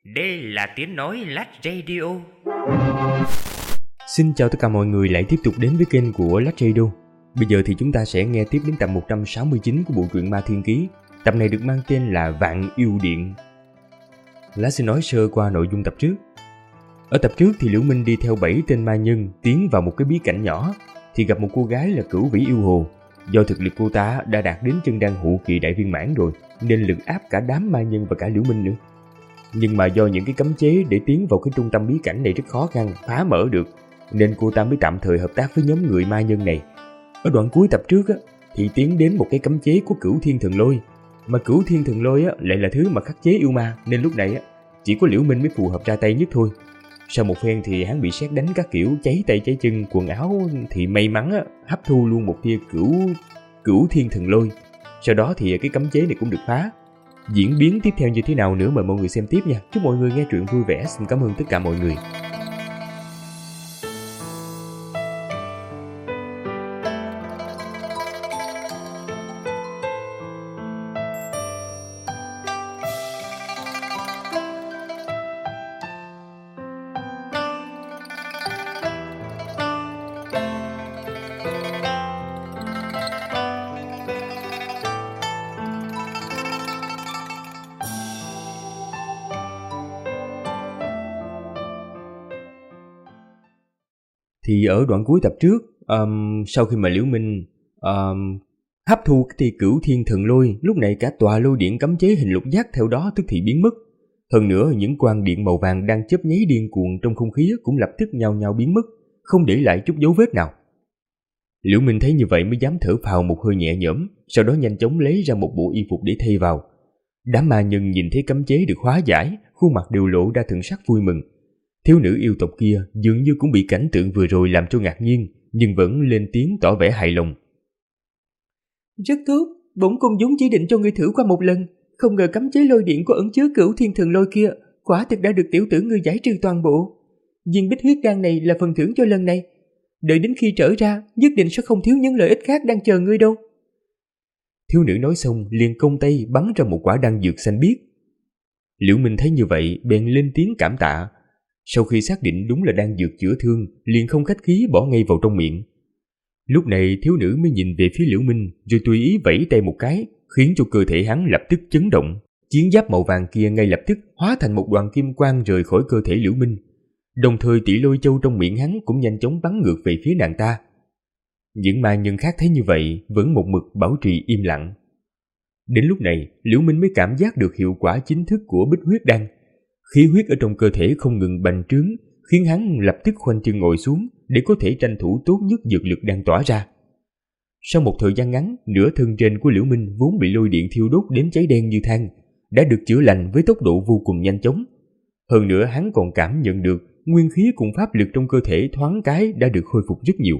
Đây là tiếng nói Lách Radio. Xin chào tất cả mọi người lại tiếp tục đến với kênh của Lách Radio. Bây giờ thì chúng ta sẽ nghe tiếp đến tập 169 của bộ truyện Ma Thiên Ký. Tập này được mang tên là Vạn Yêu Điện. Lá xin nói sơ qua nội dung tập trước. Ở tập trước thì Liễu Minh đi theo 7 tên ma nhân tiến vào một cái bí cảnh nhỏ, thì gặp một cô gái là Cửu Vĩ Yêu Hồ. Do thực lực cô ta đã đạt đến chân đan hậu kỳ đại viên mãn rồi, nên lực áp cả đám ma nhân và cả Liễu Minh nữa. Nhưng mà do những cái cấm chế để tiến vào cái trung tâm bí cảnh này rất khó khăn phá mở được, nên cô ta mới tạm thời hợp tác với nhóm người ma nhân này. Ở đoạn cuối tập trước á, thì tiến đến một cái cấm chế của Cửu Thiên Thần Lôi, mà Cửu Thiên Thần Lôi á, lại là thứ mà khắc chế yêu ma, nên lúc này á, chỉ có Liễu Minh mới phù hợp ra tay nhất thôi. Sau một phen thì hắn bị sét đánh các kiểu cháy tay cháy chân, quần áo thì may mắn á, hấp thu luôn một tia Cửu Thiên Thần Lôi. Sau đó thì cái cấm chế này cũng được phá. Diễn biến tiếp theo như thế nào nữa mời mọi người xem tiếp nha. Chúc mọi người nghe truyện vui vẻ. Xin cảm ơn tất cả mọi người. Thì ở đoạn cuối tập trước, sau khi mà Liễu Minh hấp thu cái tia Cửu Thiên Thần Lôi, lúc này cả tòa lôi điện cấm chế hình lục giác theo đó tức thì biến mất. Hơn nữa những quang điện màu vàng đang chớp nháy điên cuồng trong không khí cũng lập tức nhao nhao biến mất, không để lại chút dấu vết nào. Liễu Minh thấy như vậy mới dám thở phào một hơi nhẹ nhõm, sau đó nhanh chóng lấy ra một bộ y phục để thay vào. Đám ma nhân nhìn thấy cấm chế được hóa giải, khuôn mặt đều lộ ra thần sắc vui mừng. Thiếu nữ yêu tộc kia dường như cũng bị cảnh tượng vừa rồi làm cho ngạc nhiên, nhưng vẫn lên tiếng tỏ vẻ hài lòng. Rất tốt, bổn cung vốn chỉ định cho ngươi thử qua một lần, không ngờ cấm chế lôi điện có ẩn chứa Cửu Thiên Thần Lôi kia quả thực đã được tiểu tử ngươi giải trừ toàn bộ. Viên bích huyết đan này là phần thưởng cho lần này, đợi đến khi trở ra nhất định sẽ không thiếu những lợi ích khác đang chờ ngươi đâu. Thiếu nữ nói xong liền công tay bắn ra một quả đan dược xanh biếc. Liễu Minh thấy như vậy bèn lên tiếng cảm tạ. Sau khi xác định đúng là đan dược chữa thương, liền không khách khí bỏ ngay vào trong miệng. Lúc này thiếu nữ mới nhìn về phía Liễu Minh, rồi tùy ý vẫy tay một cái, khiến cho cơ thể hắn lập tức chấn động. Chiến giáp màu vàng kia ngay lập tức hóa thành một đoàn kim quang rời khỏi cơ thể Liễu Minh. Đồng thời tỷ lôi châu trong miệng hắn cũng nhanh chóng bắn ngược về phía nàng ta. Những ma nhân khác thấy như vậy vẫn một mực bảo trì im lặng. Đến lúc này, Liễu Minh mới cảm giác được hiệu quả chính thức của bích huyết đan. Khí huyết ở trong cơ thể không ngừng bành trướng, khiến hắn lập tức khoanh chân ngồi xuống để có thể tranh thủ tốt nhất dược lực đang tỏa ra. Sau một thời gian ngắn, nửa thân trên của Liễu Minh vốn bị lôi điện thiêu đốt đến cháy đen như than, đã được chữa lành với tốc độ vô cùng nhanh chóng. Hơn nữa hắn còn cảm nhận được nguyên khí cùng pháp lực trong cơ thể thoáng cái đã được khôi phục rất nhiều.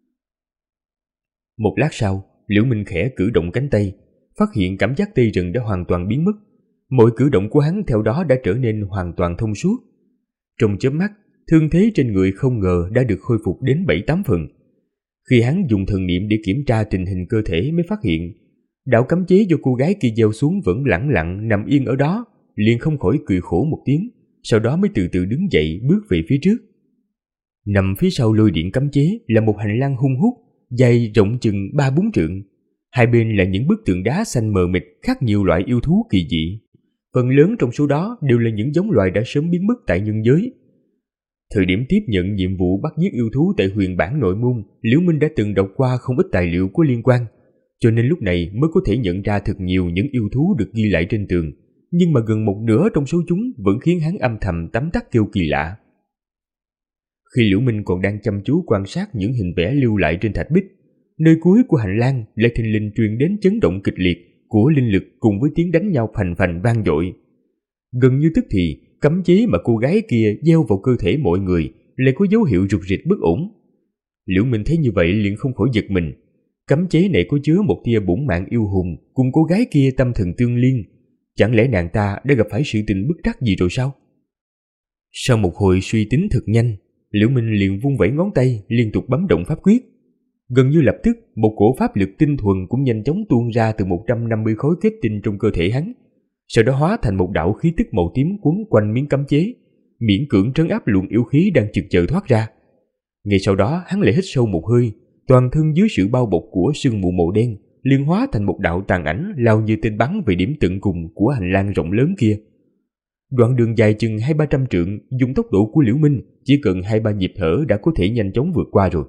Một lát sau, Liễu Minh khẽ cử động cánh tay, phát hiện cảm giác tê rần đã hoàn toàn biến mất. Mọi cử động của hắn theo đó đã trở nên hoàn toàn thông suốt. Trong chớp mắt, thương thế trên người không ngờ đã được khôi phục đến 7-8 phần. Khi hắn dùng thần niệm để kiểm tra tình hình cơ thể mới phát hiện, đạo cấm chế do cô gái kia gieo xuống vẫn lẳng lặng nằm yên ở đó, liền không khỏi cười khổ một tiếng, sau đó mới từ từ đứng dậy bước về phía trước. Nằm phía sau lôi điện cấm chế là một hành lang hung hút, dài rộng chừng 3-4 trượng. Hai bên là những bức tường đá xanh mờ mịt khắc nhiều loại yêu thú kỳ dị. Phần lớn trong số đó đều là những giống loài đã sớm biến mất tại nhân giới. Thời điểm tiếp nhận nhiệm vụ bắt giết yêu thú tại huyền bản nội môn, Liễu Minh đã từng đọc qua không ít tài liệu có liên quan, cho nên lúc này mới có thể nhận ra thật nhiều những yêu thú được ghi lại trên tường, nhưng mà gần một nửa trong số chúng vẫn khiến hắn âm thầm tấm tắc kêu kỳ lạ. Khi Liễu Minh còn đang chăm chú quan sát những hình vẽ lưu lại trên thạch bích, nơi cuối của hành lang lại thình lình truyền đến chấn động kịch liệt của linh lực cùng với tiếng đánh nhau phành phành vang dội. Gần như tức thì, cấm chế mà cô gái kia gieo vào cơ thể mọi người lại có dấu hiệu rục rịch bất ổn. Liễu Minh thấy như vậy liền không khỏi giật mình. Cấm chế này có chứa một tia bổn mạng yêu hùng cùng cô gái kia tâm thần tương liên. Chẳng lẽ nàng ta đã gặp phải sự tình bức trắc gì rồi sao? Sau một hồi suy tính thật nhanh, Liễu Minh liền vung vẩy ngón tay liên tục bấm động pháp quyết. Gần như lập tức, một cổ pháp lực tinh thuần cũng nhanh chóng tuôn ra từ 150 khối kết tinh trong cơ thể hắn. sau đó hóa thành một đạo khí tức màu tím quấn quanh miếng cấm chế, miễn cưỡng trấn áp luồng yêu khí đang chực chờ thoát ra. Ngay sau đó hắn lại hít sâu một hơi, toàn thân dưới sự bao bọc của sương mù màu đen liền hóa thành một đạo tàn ảnh lao như tên bắn về điểm tận cùng của hành lang rộng lớn kia. Đoạn đường dài chừng 200-300 trượng, dùng tốc độ của Liễu Minh chỉ cần 2-3 nhịp thở đã có thể nhanh chóng vượt qua rồi.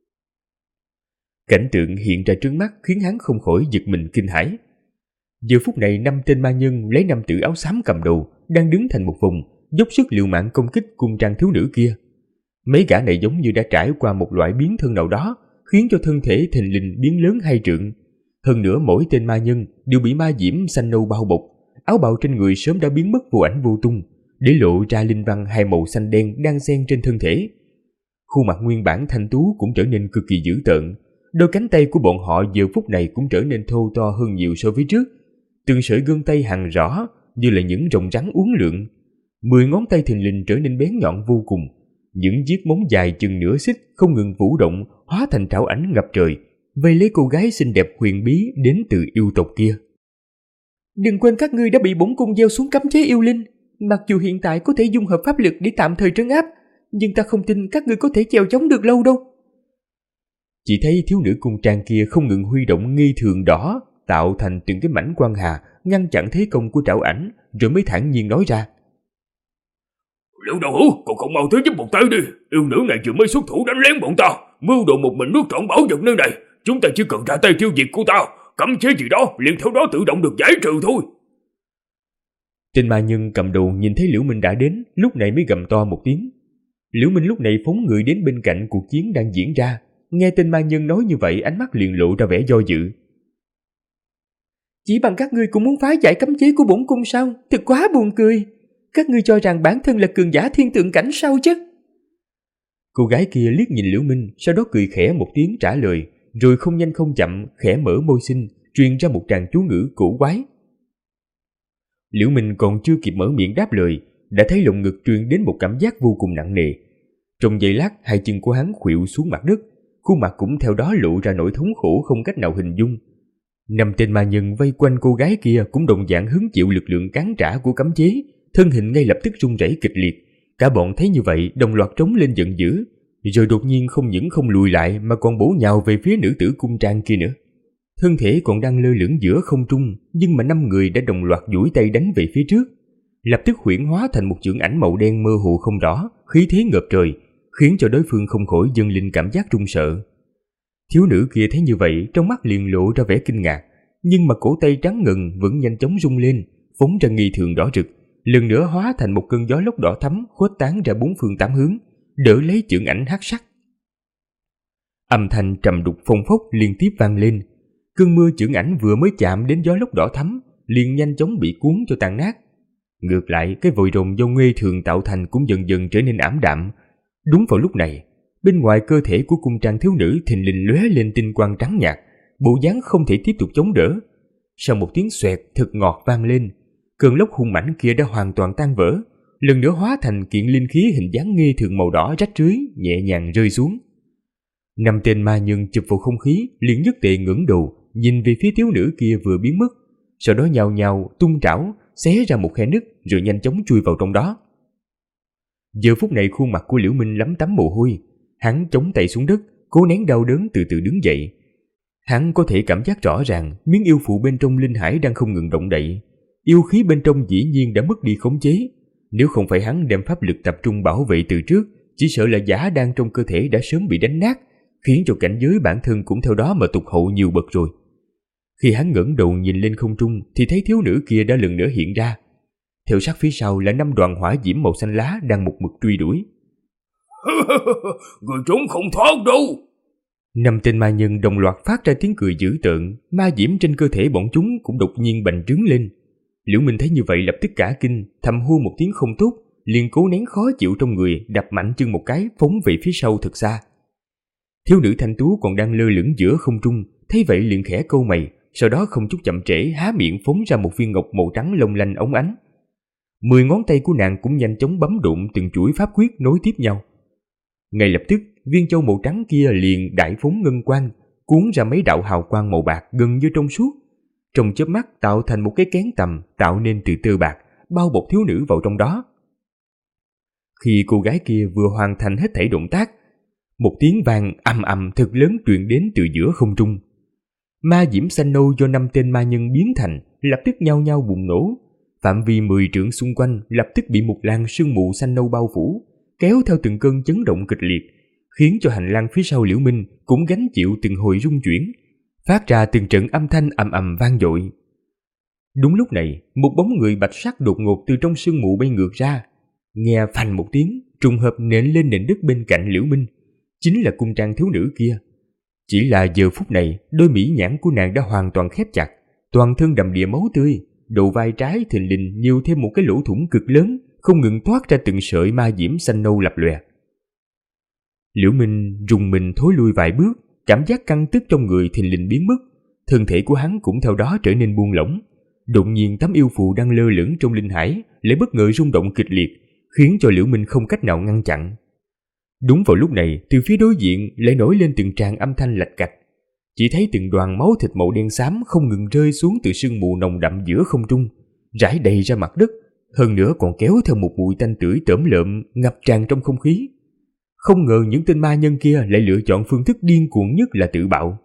Cảnh tượng hiện ra trước mắt khiến hắn không khỏi giật mình kinh hãi. Giờ phút này 5 tên ma nhân lấy nam tử áo xám cầm đầu đang đứng thành một vùng, dốc sức liều mạng công kích cung trang thiếu nữ kia. Mấy gã này giống như đã trải qua một loại biến thân nào đó, khiến cho thân thể thình lình biến lớn 2 trượng. Hơn nữa mỗi tên ma nhân đều bị ma diễm xanh nâu bao bọc, áo bào trên người sớm đã biến mất vô ảnh vô tung, để lộ ra linh văn 2 màu xanh đen đang xen trên thân thể. Khuôn mặt nguyên bản thanh tú cũng trở nên cực kỳ dữ tợn, đôi cánh tay của bọn họ giờ phút này cũng trở nên thô to hơn nhiều so với trước. Từng sợi gân tay hằn rõ như là những rồng rắn uốn lượn, 10 ngón tay thình lình trở nên bén nhọn vô cùng. Những chiếc móng dài chừng nửa xích không ngừng vũ động, hóa thành trảo ảnh ngập trời, vây lấy cô gái xinh đẹp huyền bí đến từ yêu tộc kia. Đừng quên các ngươi đã bị bổn cung gieo xuống cấm chế yêu linh. Mặc dù hiện tại có thể dung hợp pháp lực để tạm thời trấn áp, nhưng ta không tin các ngươi có thể chèo chống được lâu đâu. Chỉ thấy thiếu nữ cung trang kia không ngừng huy động nghi thường đỏ, tạo thành từng cái mảnh quang hà, ngăn chặn thế công của trảo ảnh, rồi mới thản nhiên nói ra. Liễu đạo hữu, còn không mau tới giúp một tay đi. Yêu nữ này vừa mới xuất thủ đánh lén bọn ta, mưu đồ một mình nuốt trọn bảo vật nơi này. Chúng ta chỉ cần ra tay tiêu diệt cô ta, cấm chế gì đó liền theo đó tự động được giải trừ thôi. Tên ma nhân cầm đầu nhìn thấy Liễu Minh đã đến, lúc này mới gầm to một tiếng. Liễu Minh lúc này phóng người đến bên cạnh cuộc chiến đang diễn ra. Nghe tên ma nhân nói như vậy, ánh mắt liền lộ ra vẻ do dự. Chỉ bằng các ngươi cũng muốn phá giải cấm chế của bổn cung sao? Thật quá buồn cười. Các ngươi cho rằng bản thân là cường giả thiên tượng cảnh sao chứ? Cô gái kia liếc nhìn Liễu Minh, sau đó cười khẽ một tiếng trả lời, rồi không nhanh không chậm khẽ mở môi xinh, truyền ra một tràng chú ngữ cổ quái. Liễu Minh còn chưa kịp mở miệng đáp lời, đã thấy lồng ngực truyền đến một cảm giác vô cùng nặng nề. Trong giây lát, 2 chân của hắn khuỵu xuống mặt đất, khuôn mặt cũng theo đó lộ ra nỗi thống khổ không cách nào hình dung. 5 tên ma nhân vây quanh cô gái kia cũng đồng dạng hứng chịu lực lượng cán trả của cấm chế, thân hình ngay lập tức run rẩy kịch liệt. Cả bọn thấy như vậy đồng loạt trống lên giận dữ, rồi đột nhiên không những không lùi lại mà còn bổ nhào về phía nữ tử cung trang kia nữa. Thân thể còn đang lơ lửng giữa không trung, nhưng mà 5 người đã đồng loạt duỗi tay đánh về phía trước, lập tức huyễn hóa thành một chưởng ảnh màu đen mơ hồ không rõ, khí thế ngập trời, khiến cho đối phương không khỏi dâng lên cảm giác run sợ. Thiếu nữ kia thấy như vậy, trong mắt liền lộ ra vẻ kinh ngạc, nhưng mà cổ tay trắng ngần vẫn nhanh chóng rung lên, phóng ra nghi thường đỏ rực, lần nữa hóa thành một cơn gió lốc đỏ thắm khuếch tán ra 4 phương 8 hướng, đỡ lấy chưởng ảnh hắc sắc. Âm thanh trầm đục phong phốc liên tiếp vang lên. Cơn mưa chưởng ảnh vừa mới chạm đến gió lốc đỏ thắm, liền nhanh chóng bị cuốn cho tan nát. Ngược lại, cái vòi rồng do nguy thường tạo thành cũng dần dần trở nên ảm đạm. Đúng vào lúc này, bên ngoài cơ thể của cung trang thiếu nữ thình lình lóe lên tinh quang trắng nhạt, bộ dáng không thể tiếp tục chống đỡ. Sau một tiếng xoẹt thật ngọt vang lên, cơn lốc hung mãnh kia đã hoàn toàn tan vỡ, lần nữa hóa thành kiện linh khí hình dáng nghi thường màu đỏ rách rưới nhẹ nhàng rơi xuống. 5 tên ma nhân chụp vào không khí, liền nhất tề ngẩng đầu nhìn về phía thiếu nữ kia vừa biến mất, sau đó nhào nhào tung trảo xé ra một khe nứt rồi nhanh chóng chui vào trong đó. Giờ phút này khuôn mặt của Liễu Minh lấm tấm mồ hôi, hắn chống tay xuống đất, cố nén đau đớn từ từ đứng dậy. Hắn có thể cảm giác rõ ràng miếng yêu phụ bên trong linh hải đang không ngừng động đậy, yêu khí bên trong dĩ nhiên đã mất đi khống chế. Nếu không phải hắn đem pháp lực tập trung bảo vệ từ trước, chỉ sợ là giả đan trong cơ thể đã sớm bị đánh nát, khiến cho cảnh giới bản thân cũng theo đó mà tụt hậu nhiều bậc rồi. Khi hắn ngẩng đầu nhìn lên không trung thì thấy thiếu nữ kia đã lần nữa hiện ra. Theo sát phía sau là 5 đoàn hỏa diễm màu xanh lá đang một mực truy đuổi. Người trốn không thoát đâu. 5 tên ma nhân đồng loạt phát ra tiếng cười dữ tợn, ma diễm trên cơ thể bọn chúng cũng đột nhiên bành trướng lên. Liễu Minh thấy như vậy lập tức cả kinh, thầm hô một tiếng không tốt, liền cố nén khó chịu trong người, đạp mạnh chân một cái phóng về phía sau thật xa. Thiếu nữ thanh tú còn đang lơ lửng giữa không trung, thấy vậy liền khẽ cau mày, sau đó không chút chậm trễ há miệng phóng ra một viên ngọc màu trắng long lanh óng ánh. 10 ngón tay của nàng cũng nhanh chóng bấm đụng từng chuỗi pháp quyết nối tiếp nhau. Ngay lập tức, viên châu màu trắng kia liền đại phóng ngân quang, cuốn ra mấy đạo hào quang màu bạc gần như trong suốt. trong chớp mắt tạo thành một cái kén tầm tạo nên từ tơ bạc, bao bọc thiếu nữ vào trong đó. Khi cô gái kia vừa hoàn thành hết thảy động tác, một tiếng vang ầm ầm thật lớn truyền đến từ giữa không trung. Ma diễm xanh nâu do 5 tên ma nhân biến thành lập tức nhao nhao bùng nổ, phạm vi 10 trượng xung quanh lập tức bị một làn sương mù xanh nâu bao phủ, kéo theo từng cơn chấn động kịch liệt, khiến cho hành lang phía sau Liễu Minh cũng gánh chịu từng hồi rung chuyển, phát ra từng trận âm thanh ầm ầm vang dội. Đúng lúc này, một bóng người bạch sắc đột ngột từ trong sương mù bay ngược ra, nghe phành một tiếng, trùng hợp nện lên nền đất bên cạnh Liễu Minh, chính là cung trang thiếu nữ kia. Chỉ là giờ phút này, đôi mỹ nhãn của nàng đã hoàn toàn khép chặt, toàn thân đầm đìa máu tươi, đầu vai trái thình lình nhiều thêm một cái lỗ thủng cực lớn, không ngừng thoát ra từng sợi ma diễm xanh nâu lập lòe. Liễu Minh rùng mình thối lui vài bước, cảm giác căng tức trong người thình lình biến mất, thân thể của hắn cũng theo đó trở nên buông lỏng. Đột nhiên tấm yêu phù đang lơ lửng trong linh hải lại bất ngờ rung động kịch liệt, khiến cho Liễu Minh không cách nào ngăn chặn. Đúng vào lúc này, từ phía đối diện lại nổi lên từng tràng âm thanh lạch cạch. Chỉ thấy từng đoàn máu thịt màu đen xám không ngừng rơi xuống từ sương mù nồng đậm giữa không trung, rải đầy ra mặt đất, hơn nữa còn kéo theo một mùi tanh tưởi tởm lợm ngập tràn trong không khí. Không ngờ những tên ma nhân kia lại lựa chọn phương thức điên cuồng nhất là tự bạo.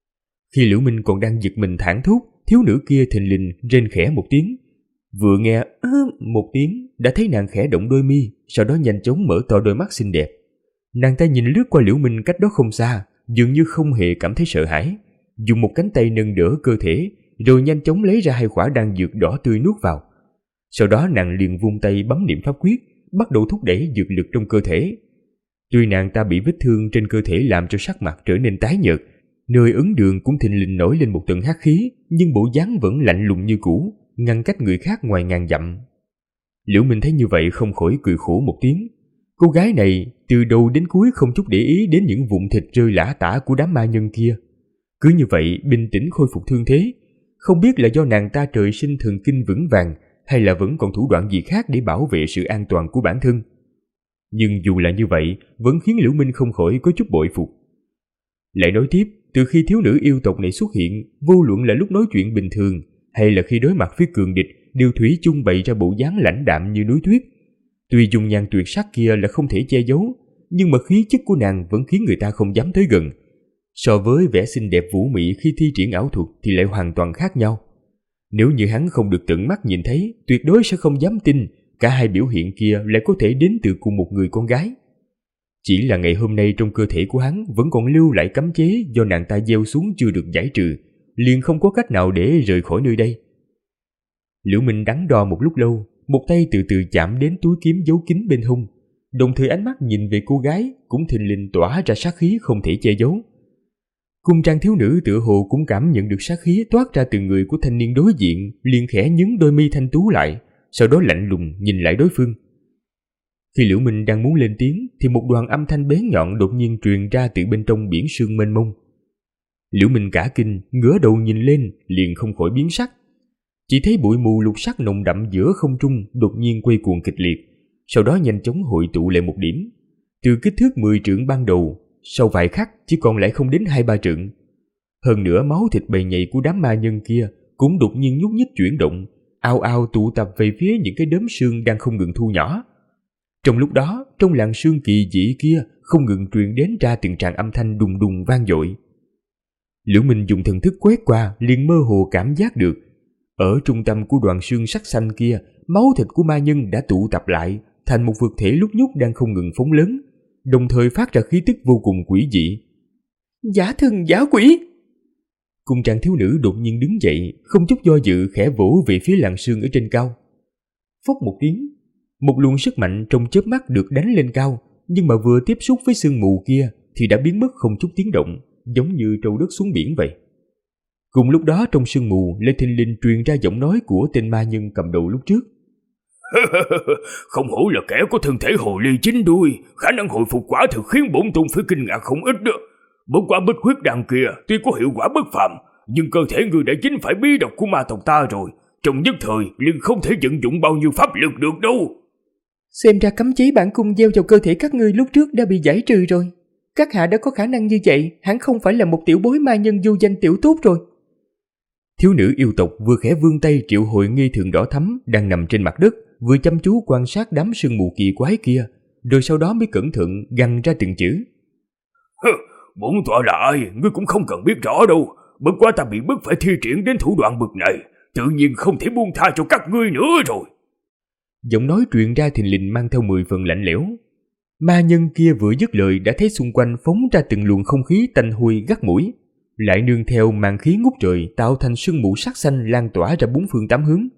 Khi Liễu Minh còn đang giật mình thảng thốt, thiếu nữ kia thình lình rên khẽ một tiếng. Vừa nghe một tiếng, đã thấy nàng khẽ động đôi mi, sau đó nhanh chóng mở to đôi mắt xinh đẹp. Nàng ta nhìn lướt qua Liễu Minh cách đó không xa, dường như không hề cảm thấy sợ hãi, dùng một cánh tay nâng đỡ cơ thể, rồi nhanh chóng lấy ra 2 quả đan dược đỏ tươi nuốt vào. Sau đó nàng liền vung tay bấm niệm pháp quyết, bắt đầu thúc đẩy dược lực trong cơ thể. Tuy nàng ta bị vết thương trên cơ thể làm cho sắc mặt trở nên tái nhợt, nơi ấn đường cũng thình lình nổi lên một tầng hắc khí, nhưng bộ dáng vẫn lạnh lùng như cũ, ngăn cách người khác ngoài ngàn dặm. Liễu Minh thấy như vậy không khỏi cười khổ một tiếng. Cô gái này từ đầu đến cuối không chút để ý đến những vụn thịt rơi lả tả của đám ma nhân kia. Cứ như vậy bình tĩnh khôi phục thương thế, không biết là do nàng ta trời sinh thần kinh vững vàng hay là vẫn còn thủ đoạn gì khác để bảo vệ sự an toàn của bản thân. Nhưng dù là như vậy, vẫn khiến Liễu Minh không khỏi có chút bội phục. Lại nói tiếp, từ khi thiếu nữ yêu tộc này xuất hiện, vô luận là lúc nói chuyện bình thường hay là khi đối mặt với cường địch, đều thủy chung bày ra bộ dáng lãnh đạm như núi tuyết. Tuy dung nhan tuyệt sắc kia là không thể che giấu, nhưng mà khí chất của nàng vẫn khiến người ta không dám tới gần. So với vẻ xinh đẹp vũ mị khi thi triển ảo thuật thì lại hoàn toàn khác nhau. Nếu như hắn không được tận mắt nhìn thấy, tuyệt đối sẽ không dám tin cả hai biểu hiện kia lại có thể đến từ cùng một người con gái. Chỉ là ngày hôm nay trong cơ thể của hắn vẫn còn lưu lại cấm chế do nàng ta gieo xuống chưa được giải trừ, liền không có cách nào để rời khỏi nơi đây. Liễu Minh đắn đo một lúc lâu, một tay từ từ chạm đến túi kiếm giấu kín bên hông, đồng thời ánh mắt nhìn về cô gái cũng thình lình tỏa ra sát khí không thể che giấu. Cung trang thiếu nữ tựa hồ cũng cảm nhận được sát khí toát ra từ người của thanh niên đối diện, liền khẽ nhướng đôi mi thanh tú lại, sau đó lạnh lùng nhìn lại đối phương. Khi Liễu Minh đang muốn lên tiếng thì một đoàn âm thanh bén nhọn đột nhiên truyền ra từ bên trong biển sương mênh mông. Liễu Minh cả kinh, ngửa đầu nhìn lên liền không khỏi biến sắc. Chỉ thấy bụi mù lục sắc nồng đậm giữa không trung đột nhiên quay cuồng kịch liệt, sau đó nhanh chóng hội tụ lại một điểm. Từ kích thước 10 trượng ban đầu, sau vài khắc chỉ còn lại không đến 2-3 trượng. Hơn nữa máu thịt bầy nhầy của đám ma nhân kia cũng đột nhiên nhúc nhích chuyển động, ao ao tụ tập về phía những cái đốm sương đang không ngừng thu nhỏ. Trong lúc đó, trong làn sương kỳ dị kia không ngừng truyền đến ra từng tràng âm thanh đùng đùng vang dội. Liễu Minh dùng thần thức quét qua liền mơ hồ cảm giác được, ở trung tâm của đoàn sương sắc xanh kia, máu thịt của ma nhân đã tụ tập lại thành một vật thể lúc nhúc đang không ngừng phóng lớn, đồng thời phát ra khí tức vô cùng quỷ dị. Giả thần giả quỷ! Cung trang thiếu nữ đột nhiên đứng dậy, không chút do dự khẽ vỗ về phía làn sương ở trên cao. Phốc một tiếng, một luồng sức mạnh trong chớp mắt được đánh lên cao, nhưng mà vừa tiếp xúc với sương mù kia thì đã biến mất không chút tiếng động, giống như trâu đất xuống biển vậy. Cùng lúc đó trong sương mù lại thình lình truyền ra giọng nói của tên ma nhân cầm đầu lúc trước. Không hổ là kẻ có thân thể hồ ly chín đuôi, khả năng hồi phục quả thực khiến bổn tôn phải kinh ngạc không ít đó. Bất quả bích huyết đan kia tuy có hiệu quả bất phàm, nhưng cơ thể người đã dính phải bí độc của ma tộc ta rồi, trong nhất thời liền không thể vận dụng bao nhiêu pháp lực được đâu. Xem ra cấm chế bản cung gieo vào cơ thể các ngươi lúc trước đã bị giải trừ rồi. Các hạ đã có khả năng như vậy, hẳn không phải là một tiểu bối ma nhân vô danh tiểu tốt rồi. Thiếu nữ yêu tộc vừa khẽ vươn tay triệu hồi nghi thường đỏ thắm đang nằm trên mặt đất, vừa chăm chú quan sát đám sương mù kỳ quái kia, rồi sau đó mới cẩn thận gằn ra từng chữ. Bổn tọa là ai, ngươi cũng không cần biết rõ đâu. Bất quá ta bị bức phải thi triển đến thủ đoạn bực này, tự nhiên không thể buông tha cho các ngươi nữa rồi. Giọng nói truyền ra thình lình mang theo 10 phần lạnh lẽo. Ma nhân kia vừa dứt lời đã thấy xung quanh phóng ra từng luồng không khí tanh hôi gắt mũi, lại nương theo màn khí ngút trời tạo thành sương mù sắc xanh lan tỏa ra bốn phương tám hướng.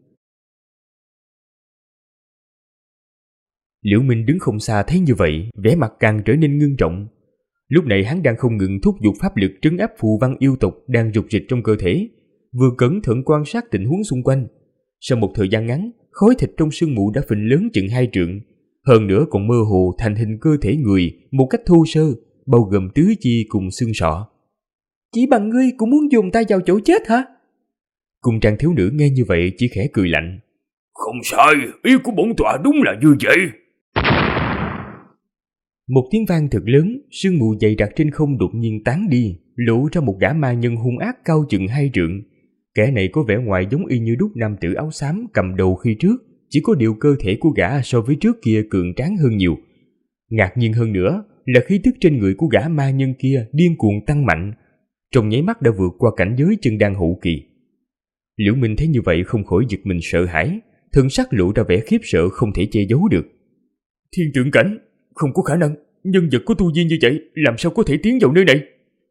Liễu Minh đứng không xa thấy như vậy, vẻ mặt càng trở nên ngưng trọng. Lúc này hắn đang không ngừng thúc giục pháp lực trấn áp phù văn yêu tộc đang rục rịch trong cơ thể, vừa cẩn thận quan sát tình huống xung quanh. Sau một thời gian ngắn, khối thịt trong sương mù đã phình lớn chừng 2 trượng, hơn nữa còn mơ hồ thành hình cơ thể người một cách thô sơ, bao gồm tứ chi cùng xương sọ. Chỉ bằng ngươi cũng muốn dùng tay vào chỗ chết hả? Cung trang thiếu nữ nghe như vậy chỉ khẽ cười lạnh. Không sai, ý của bổn tọa đúng là như vậy. Một tiếng vang thật lớn, sương mù dày đặc trên không đột nhiên tán đi, lộ ra một gã ma nhân hung ác cao chừng 2 trượng. Kẻ này có vẻ ngoài giống y như đúc nam tử áo xám cầm đầu khi trước, chỉ có điều cơ thể của gã so với trước kia cường tráng hơn nhiều. Ngạc nhiên hơn nữa là khí tức trên người của gã ma nhân kia điên cuồng tăng mạnh, trong nháy mắt đã vượt qua cảnh giới chân đan hậu kỳ. Liễu Minh thấy như vậy không khỏi giật mình sợ hãi, thân sắc lộ ra vẻ khiếp sợ không thể che giấu được. Thiên tượng cảnh, không có khả năng, nhân vật có tu vi như vậy làm sao có thể tiến vào nơi này?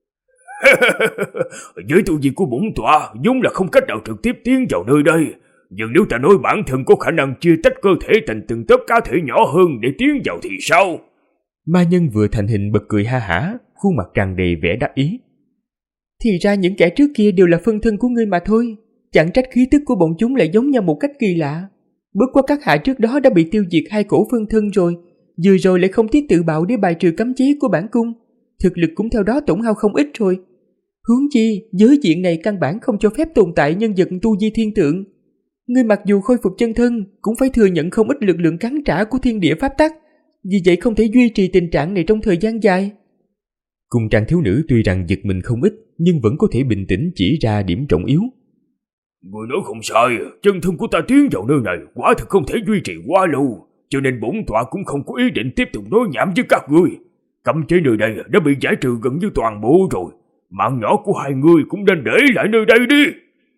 Với tu vi của bổn tọa vốn là không cách nào trực tiếp tiến vào nơi đây, nhưng nếu ta nói bản thân có khả năng chia tách cơ thể thành từng tấc cá thể nhỏ hơn để tiến vào thì sao? Ma nhân vừa thành hình bật cười ha hả, khuôn mặt tràn đầy vẻ đắc ý. Thì ra những kẻ trước kia đều là phân thân của ngươi mà thôi, chẳng trách khí tức của bọn chúng lại giống nhau một cách kỳ lạ. Bất quá các hạ trước đó đã bị tiêu diệt 2 cổ phân thân rồi, vừa rồi lại không tiếc tự bạo để bài trừ cấm chế của bản cung, thực lực cũng theo đó tổn hao không ít rồi. Huống chi, giới diện này căn bản không cho phép tồn tại nhân vật tu vi thiên tượng. Ngươi mặc dù khôi phục chân thân, cũng phải thừa nhận không ít lực lượng cắn trả của thiên địa pháp tắc, vì vậy không thể duy trì tình trạng này trong thời gian dài. Cung trang thiếu nữ tuy rằng giật mình không ít, nhưng vẫn có thể bình tĩnh chỉ ra điểm trọng yếu. Người nói không sai, chân thân của ta tiến vào nơi này quả thực không thể duy trì quá lâu, cho nên bổn tọa cũng không có ý định tiếp tục nói nhảm với các ngươi. Cấm chế nơi đây đã bị giải trừ gần như toàn bộ rồi, mạng nhỏ của 2 người cũng nên để lại nơi đây đi.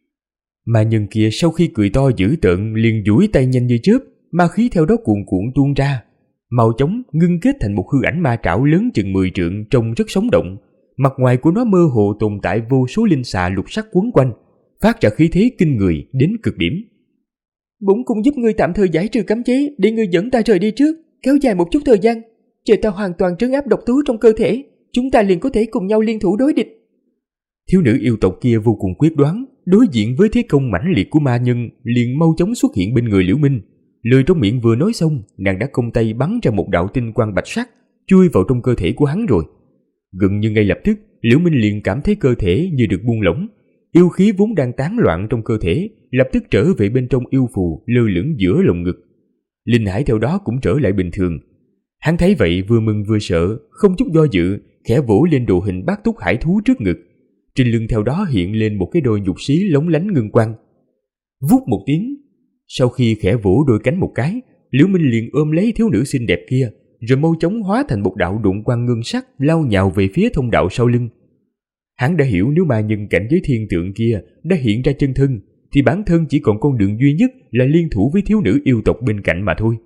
Ma nhân kia sau khi cười to dữ tợn liền duỗi tay nhanh như chớp, ma khí theo đó cuồn cuộn tuôn ra, mau chóng ngưng kết thành một hư ảnh ma trảo lớn chừng 10 trượng trông rất sống động. Mặt ngoài của nó mơ hồ tồn tại vô số linh xà lục sắc quấn quanh, phát ra khí thế kinh người đến cực điểm. Bổn cung giúp ngươi tạm thời giải trừ cấm chế để ngươi dẫn ta rời đi trước, kéo dài một chút thời gian, chờ ta hoàn toàn trấn áp độc tố trong cơ thể, chúng ta liền có thể cùng nhau liên thủ đối địch. Thiếu nữ yêu tộc kia vô cùng quyết đoán, đối diện với thế công mãnh liệt của ma nhân liền mau chóng xuất hiện bên người Liễu Minh. Lời trong miệng vừa nói xong, nàng đã công tay bắn ra một đạo tinh quang bạch sắc, chui vào trong cơ thể của hắn rồi. Gần như ngay lập tức, Liễu Minh liền cảm thấy cơ thể như được buông lỏng, yêu khí vốn đang tán loạn trong cơ thể lập tức trở về bên trong yêu phù lơ lửng giữa lồng ngực. Linh hải theo đó cũng trở lại bình thường. Hắn thấy vậy vừa mừng vừa sợ, không chút do dự, khẽ vỗ lên đồ hình bát túc hải thú trước ngực. Trên lưng theo đó hiện lên một cái đôi nhục xí lóng lánh ngân quang. Vút một tiếng, sau khi khẽ vỗ đôi cánh một cái, Liễu Minh liền ôm lấy thiếu nữ xinh đẹp kia, rồi mau chóng hóa thành một đạo độn quang ngân sắc lao nhào về phía thông đạo sau lưng. Hắn đã hiểu nếu ma nhân cảnh giới thiên tượng kia đã hiện ra chân thân, thì bản thân chỉ còn con đường duy nhất là liên thủ với thiếu nữ yêu tộc bên cạnh mà thôi.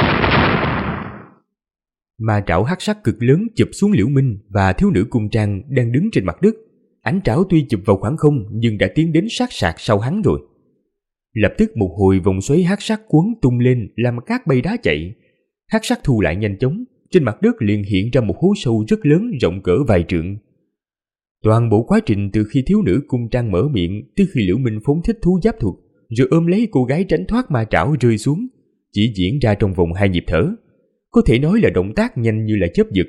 Ma trảo hắc sắc cực lớn chụp xuống Liễu Minh và thiếu nữ cung trang đang đứng trên mặt đất. Ánh trảo tuy chụp vào khoảng không nhưng đã tiến đến sát sạc sau hắn rồi. Lập tức một hồi vòng xoáy hắc sắc cuốn tung lên làm cát bay đá chạy. Hắc sắc thu lại nhanh chóng, trên mặt đất liền hiện ra một hố sâu rất lớn rộng cỡ vài trượng. Toàn bộ quá trình từ khi thiếu nữ cung trang mở miệng tới khi Liễu Minh phóng thích thú giáp thuật rồi ôm lấy cô gái tránh thoát ma trảo rơi xuống chỉ diễn ra trong vòng 2 nhịp thở. Có thể nói là động tác nhanh như là chớp giật.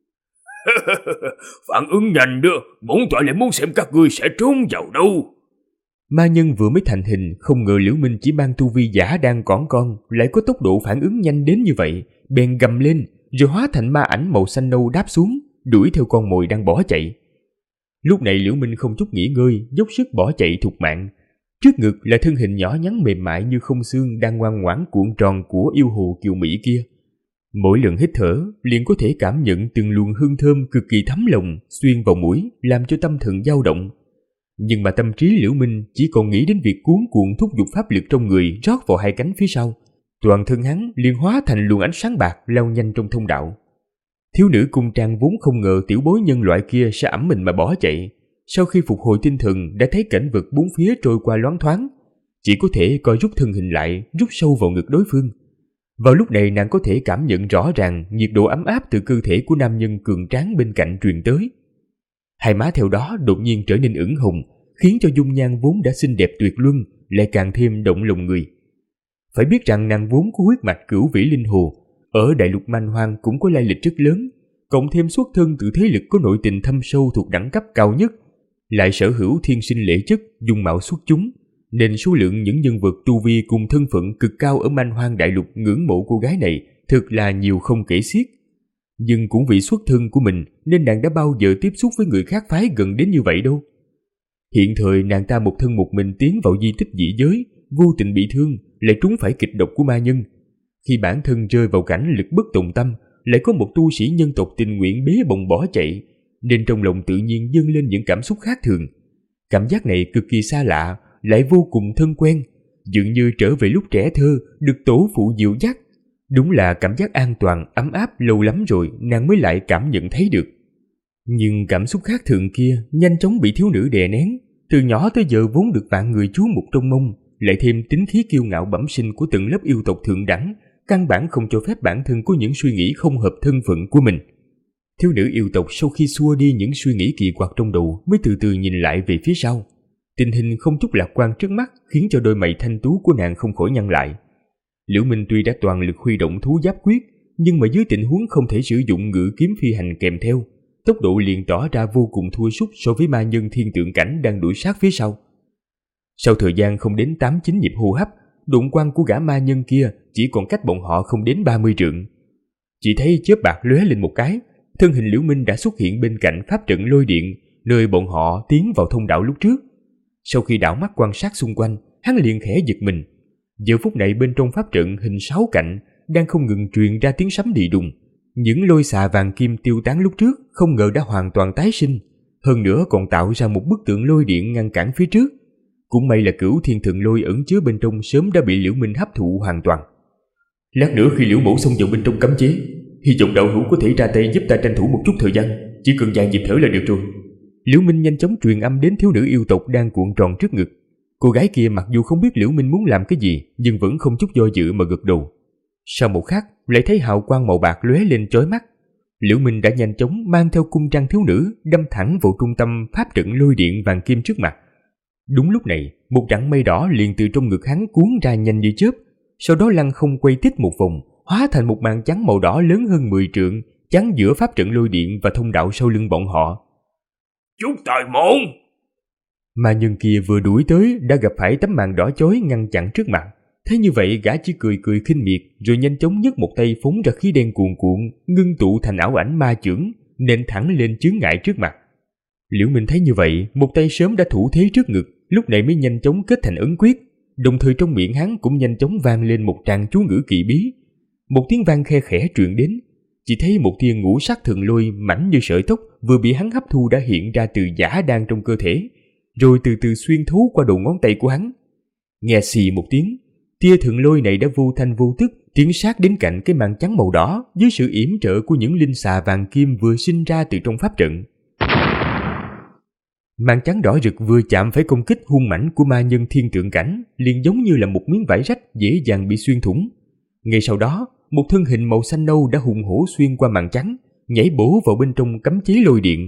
Phản ứng nhanh đó, bổn tọa lại muốn xem các ngươi sẽ trốn vào đâu. Ma nhân vừa mới thành hình, không ngờ Liễu Minh chỉ mang tu vi giả đang cỏn con lại có tốc độ phản ứng nhanh đến như vậy, bèn gầm lên rồi hóa thành ma ảnh màu xanh nâu đáp xuống, đuổi theo con mồi đang bỏ chạy. Lúc này Liễu Minh không chút nghỉ ngơi, dốc sức bỏ chạy thục mạng, Trước ngực là thân hình nhỏ nhắn mềm mại như không xương đang ngoan ngoãn cuộn tròn của yêu hồ kiều Mỹ kia. Mỗi lần hít thở liền có thể cảm nhận từng luồng hương thơm cực kỳ thấm lòng xuyên vào mũi, làm cho tâm thần dao động. Nhưng mà tâm trí Liễu Minh chỉ còn nghĩ đến việc cuốn cuộn thúc giục pháp lực trong người rót vào hai cánh phía sau. Toàn thân hắn liền hóa thành luồng ánh sáng bạc lao nhanh trong thông đạo. Thiếu nữ cung trang vốn không ngờ tiểu bối nhân loại kia sẽ ẵm mình mà bỏ chạy. Sau khi phục hồi tinh thần đã thấy cảnh vật bốn phía trôi qua loáng thoáng, chỉ có thể coi rút thân hình lại, rút sâu vào ngực đối phương. Vào lúc này nàng có thể cảm nhận rõ ràng nhiệt độ ấm áp từ cơ thể của nam nhân cường tráng bên cạnh truyền tới. Hai má theo đó đột nhiên trở nên ửng hồng, khiến cho dung nhan vốn đã xinh đẹp tuyệt luân lại càng thêm động lòng người. Phải biết rằng nàng vốn có huyết mạch cửu vĩ linh hồ, ở đại lục man hoang cũng có lai lịch rất lớn, cộng thêm xuất thân từ thế lực có nội tình thâm sâu thuộc đẳng cấp cao nhất, lại sở hữu thiên sinh lễ chất, dung mạo xuất chúng, nên số lượng những nhân vật tu vi cùng thân phận cực cao ở man hoang đại lục ngưỡng mộ cô gái này thực là nhiều không kể xiết. Nhưng cũng vì xuất thân của mình nên nàng đã bao giờ tiếp xúc với người khác phái gần đến như vậy đâu. Hiện thời nàng ta một thân một mình tiến vào di tích dị giới, vô tình bị thương, lại trúng phải kịch độc của ma nhân. Khi bản thân rơi vào cảnh lực bất tòng tâm, lại có một tu sĩ nhân tộc tình nguyện bế bồng bỏ chạy, nên trong lòng tự nhiên dâng lên những cảm xúc khác thường. Cảm giác này cực kỳ xa lạ, lại vô cùng thân quen, dường như trở về lúc trẻ thơ được tổ phụ dịu dắt. Đúng là cảm giác an toàn, ấm áp lâu lắm rồi nàng mới lại cảm nhận thấy được. Nhưng cảm xúc khác thường kia nhanh chóng bị thiếu nữ đè nén. Từ nhỏ tới giờ vốn được vạn người chú mục trong mông, lại thêm tính khí kiêu ngạo bẩm sinh của từng lớp yêu tộc thượng đẳng, căn bản không cho phép bản thân có những suy nghĩ không hợp thân phận của mình. Thiếu nữ yêu tộc sau khi xua đi những suy nghĩ kỳ quặc trong đầu mới từ từ nhìn lại về phía sau. Tình hình không chút lạc quan trước mắt khiến cho đôi mày thanh tú của nàng không khỏi nhăn lại. Liễu Minh tuy đã toàn lực huy động thú giáp quyết, nhưng mà dưới tình huống không thể sử dụng ngự kiếm phi hành kèm theo, tốc độ liền tỏ ra vô cùng thua sút so với ma nhân thiên tượng cảnh đang đuổi sát phía sau. Sau thời gian không đến 8-9 nhịp hô hấp, đụng quang của gã ma nhân kia chỉ còn cách bọn họ không đến 30 trượng. Chỉ thấy chớp bạc lóe lên một cái, thân hình Liễu Minh đã xuất hiện bên cạnh pháp trận lôi điện, nơi bọn họ tiến vào thông đạo lúc trước. Sau khi đảo mắt quan sát xung quanh, hắn liền khẽ giật mình. Giờ phút này bên trong pháp trận hình 6 cạnh đang không ngừng truyền ra tiếng sấm đi đùng. Những lôi xà vàng kim tiêu tán lúc trước không ngờ đã hoàn toàn tái sinh, hơn nữa còn tạo ra một bức tượng lôi điện ngăn cản phía trước. Cũng may là cửu thiên thần lôi ẩn chứa bên trong sớm đã bị Liễu Minh hấp thụ hoàn toàn. Lát nữa khi Liễu Mẫu xông vào bên trong cấm chế, hy vọng đạo hữu có thể ra tay giúp ta tranh thủ một chút thời gian, chỉ cần vài nhịp thở là được rồi. Liễu Minh nhanh chóng truyền âm đến thiếu nữ yêu tộc đang cuộn tròn trước ngực. Cô gái kia mặc dù không biết Liễu Minh muốn làm cái gì, nhưng vẫn không chút do dự mà gật đầu. Sau một khắc, lại thấy hào quang màu bạc lóe lên chói mắt. Liễu Minh đã nhanh chóng mang theo cung trang thiếu nữ đâm thẳng vào trung tâm pháp trận lôi điện vàng kim trước mặt. Đúng lúc này, một đặng mây đỏ liền từ trong ngực hắn cuốn ra nhanh như chớp, sau đó lăn không quay tít một vòng, hóa thành một màn trắng màu đỏ lớn hơn 10 trượng, chắn giữa pháp trận lôi điện và thông đạo sau lưng bọn họ. Chút tài môn! Ma nhân kia vừa đuổi tới đã gặp phải tấm màn đỏ chói ngăn chặn trước mặt. Thế như vậy gã chỉ cười cười khinh miệt, rồi nhanh chóng nhấc một tay phóng ra khí đen cuồn cuộn, ngưng tụ thành ảo ảnh ma chưởng, nện thẳng lên chướng ngại trước mặt. Liễu Minh thấy như vậy, một tay sớm đã thủ thế trước ngực, lúc này mới nhanh chóng kết thành ấn quyết, đồng thời trong miệng hắn cũng nhanh chóng vang lên một tràng chú ngữ kỳ bí. Một tiếng vang khe khẽ truyền đến, chỉ thấy một tia ngũ sắc thần lôi mảnh như sợi tóc vừa bị hắn hấp thu đã hiện ra từ giả đan trong cơ thể, rồi từ từ xuyên thấu qua đầu ngón tay của hắn. Nghe xì một tiếng, tia thần lôi này đã vô thanh vô tức tiến sát đến cạnh cái màn trắng màu đỏ dưới sự yểm trợ của những linh xà vàng kim vừa sinh ra từ trong pháp trận. Màn trắng đỏ rực vừa chạm phải công kích hung mãnh của ma nhân thiên tượng cảnh, liền giống như là một miếng vải rách dễ dàng bị xuyên thủng. Ngay sau đó, một thân hình màu xanh nâu đã hùng hổ xuyên qua màn trắng, nhảy bổ vào bên trong cấm chế lôi điện.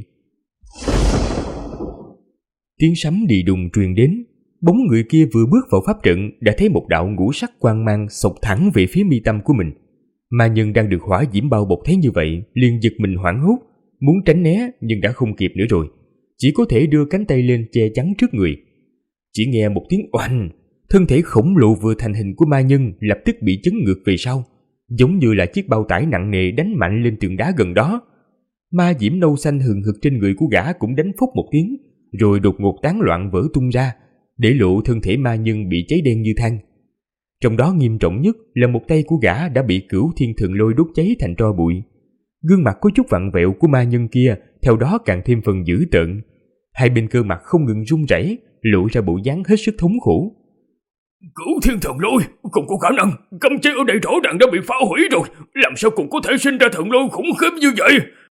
Tiếng sấm đi đùng truyền đến, bóng người kia vừa bước vào pháp trận đã thấy một đạo ngũ sắc quang mang xộc thẳng về phía mi tâm của mình. Ma nhân đang được hỏa diễm bao bọc thấy như vậy, liền giật mình hoảng hốt, muốn tránh né nhưng đã không kịp nữa rồi, chỉ có thể đưa cánh tay lên che chắn trước người. Chỉ nghe một tiếng oanh, thân thể khổng lồ vừa thành hình của ma nhân lập tức bị chấn ngược về sau, giống như là chiếc bao tải nặng nề đánh mạnh lên tường đá gần đó. Ma diễm nâu xanh hừng hực trên người của gã cũng đánh phốc một tiếng, rồi đột ngột tán loạn vỡ tung ra, để lộ thân thể ma nhân bị cháy đen như than. Trong đó nghiêm trọng nhất là một tay của gã đã bị Cửu Thiên Thần Lôi đốt cháy thành tro bụi. Gương mặt có chút vặn vẹo của ma nhân kia theo đó càng thêm phần dữ tợn. Hai bên cơ mặt không ngừng run rẩy, lộ ra bộ dáng hết sức thống khổ. Cửu Thiên Thần Lôi, không có khả năng, cấm chế ở đây rõ ràng đã bị phá hủy rồi, làm sao cũng có thể sinh ra thần lôi khủng khiếp như vậy?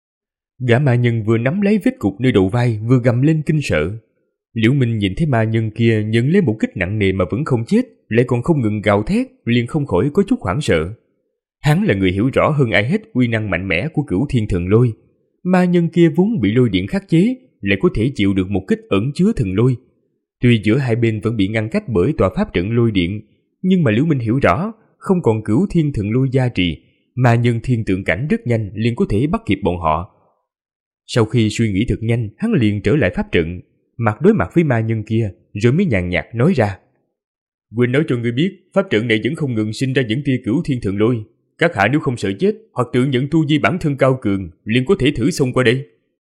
Gã ma nhân vừa nắm lấy vết cục nơi đầu vai vừa gầm lên kinh sợ. Liễu Minh nhìn thấy ma nhân kia nhận lấy một kích nặng nề mà vẫn không chết, lại còn không ngừng gào thét, liền không khỏi có chút hoảng sợ. Hắn là người hiểu rõ hơn ai hết uy năng mạnh mẽ của Cửu Thiên Thần Lôi. Ma nhân kia vốn bị lôi điện khắc chế, lại có thể chịu được một kích ẩn chứa thần lôi. Tuy giữa hai bên vẫn bị ngăn cách bởi tòa pháp trận lôi điện, nhưng mà Liễu Minh hiểu rõ, không còn Cửu Thiên Thần Lôi gia trì, ma nhân thiên tượng cảnh rất nhanh liền có thể bắt kịp bọn họ. Sau khi suy nghĩ thật nhanh, hắn liền trở lại pháp trận, mặt đối mặt với ma nhân kia, rồi mới nhàn nhạt nói ra. Quỳnh nói cho ngươi biết, pháp trận này vẫn không ngừng sinh ra những tia Cửu Thiên Thần Lôi. Các hạ nếu không sợ chết, hoặc tự nhận tu vi bản thân cao cường, liền có thể thử xông qua đây.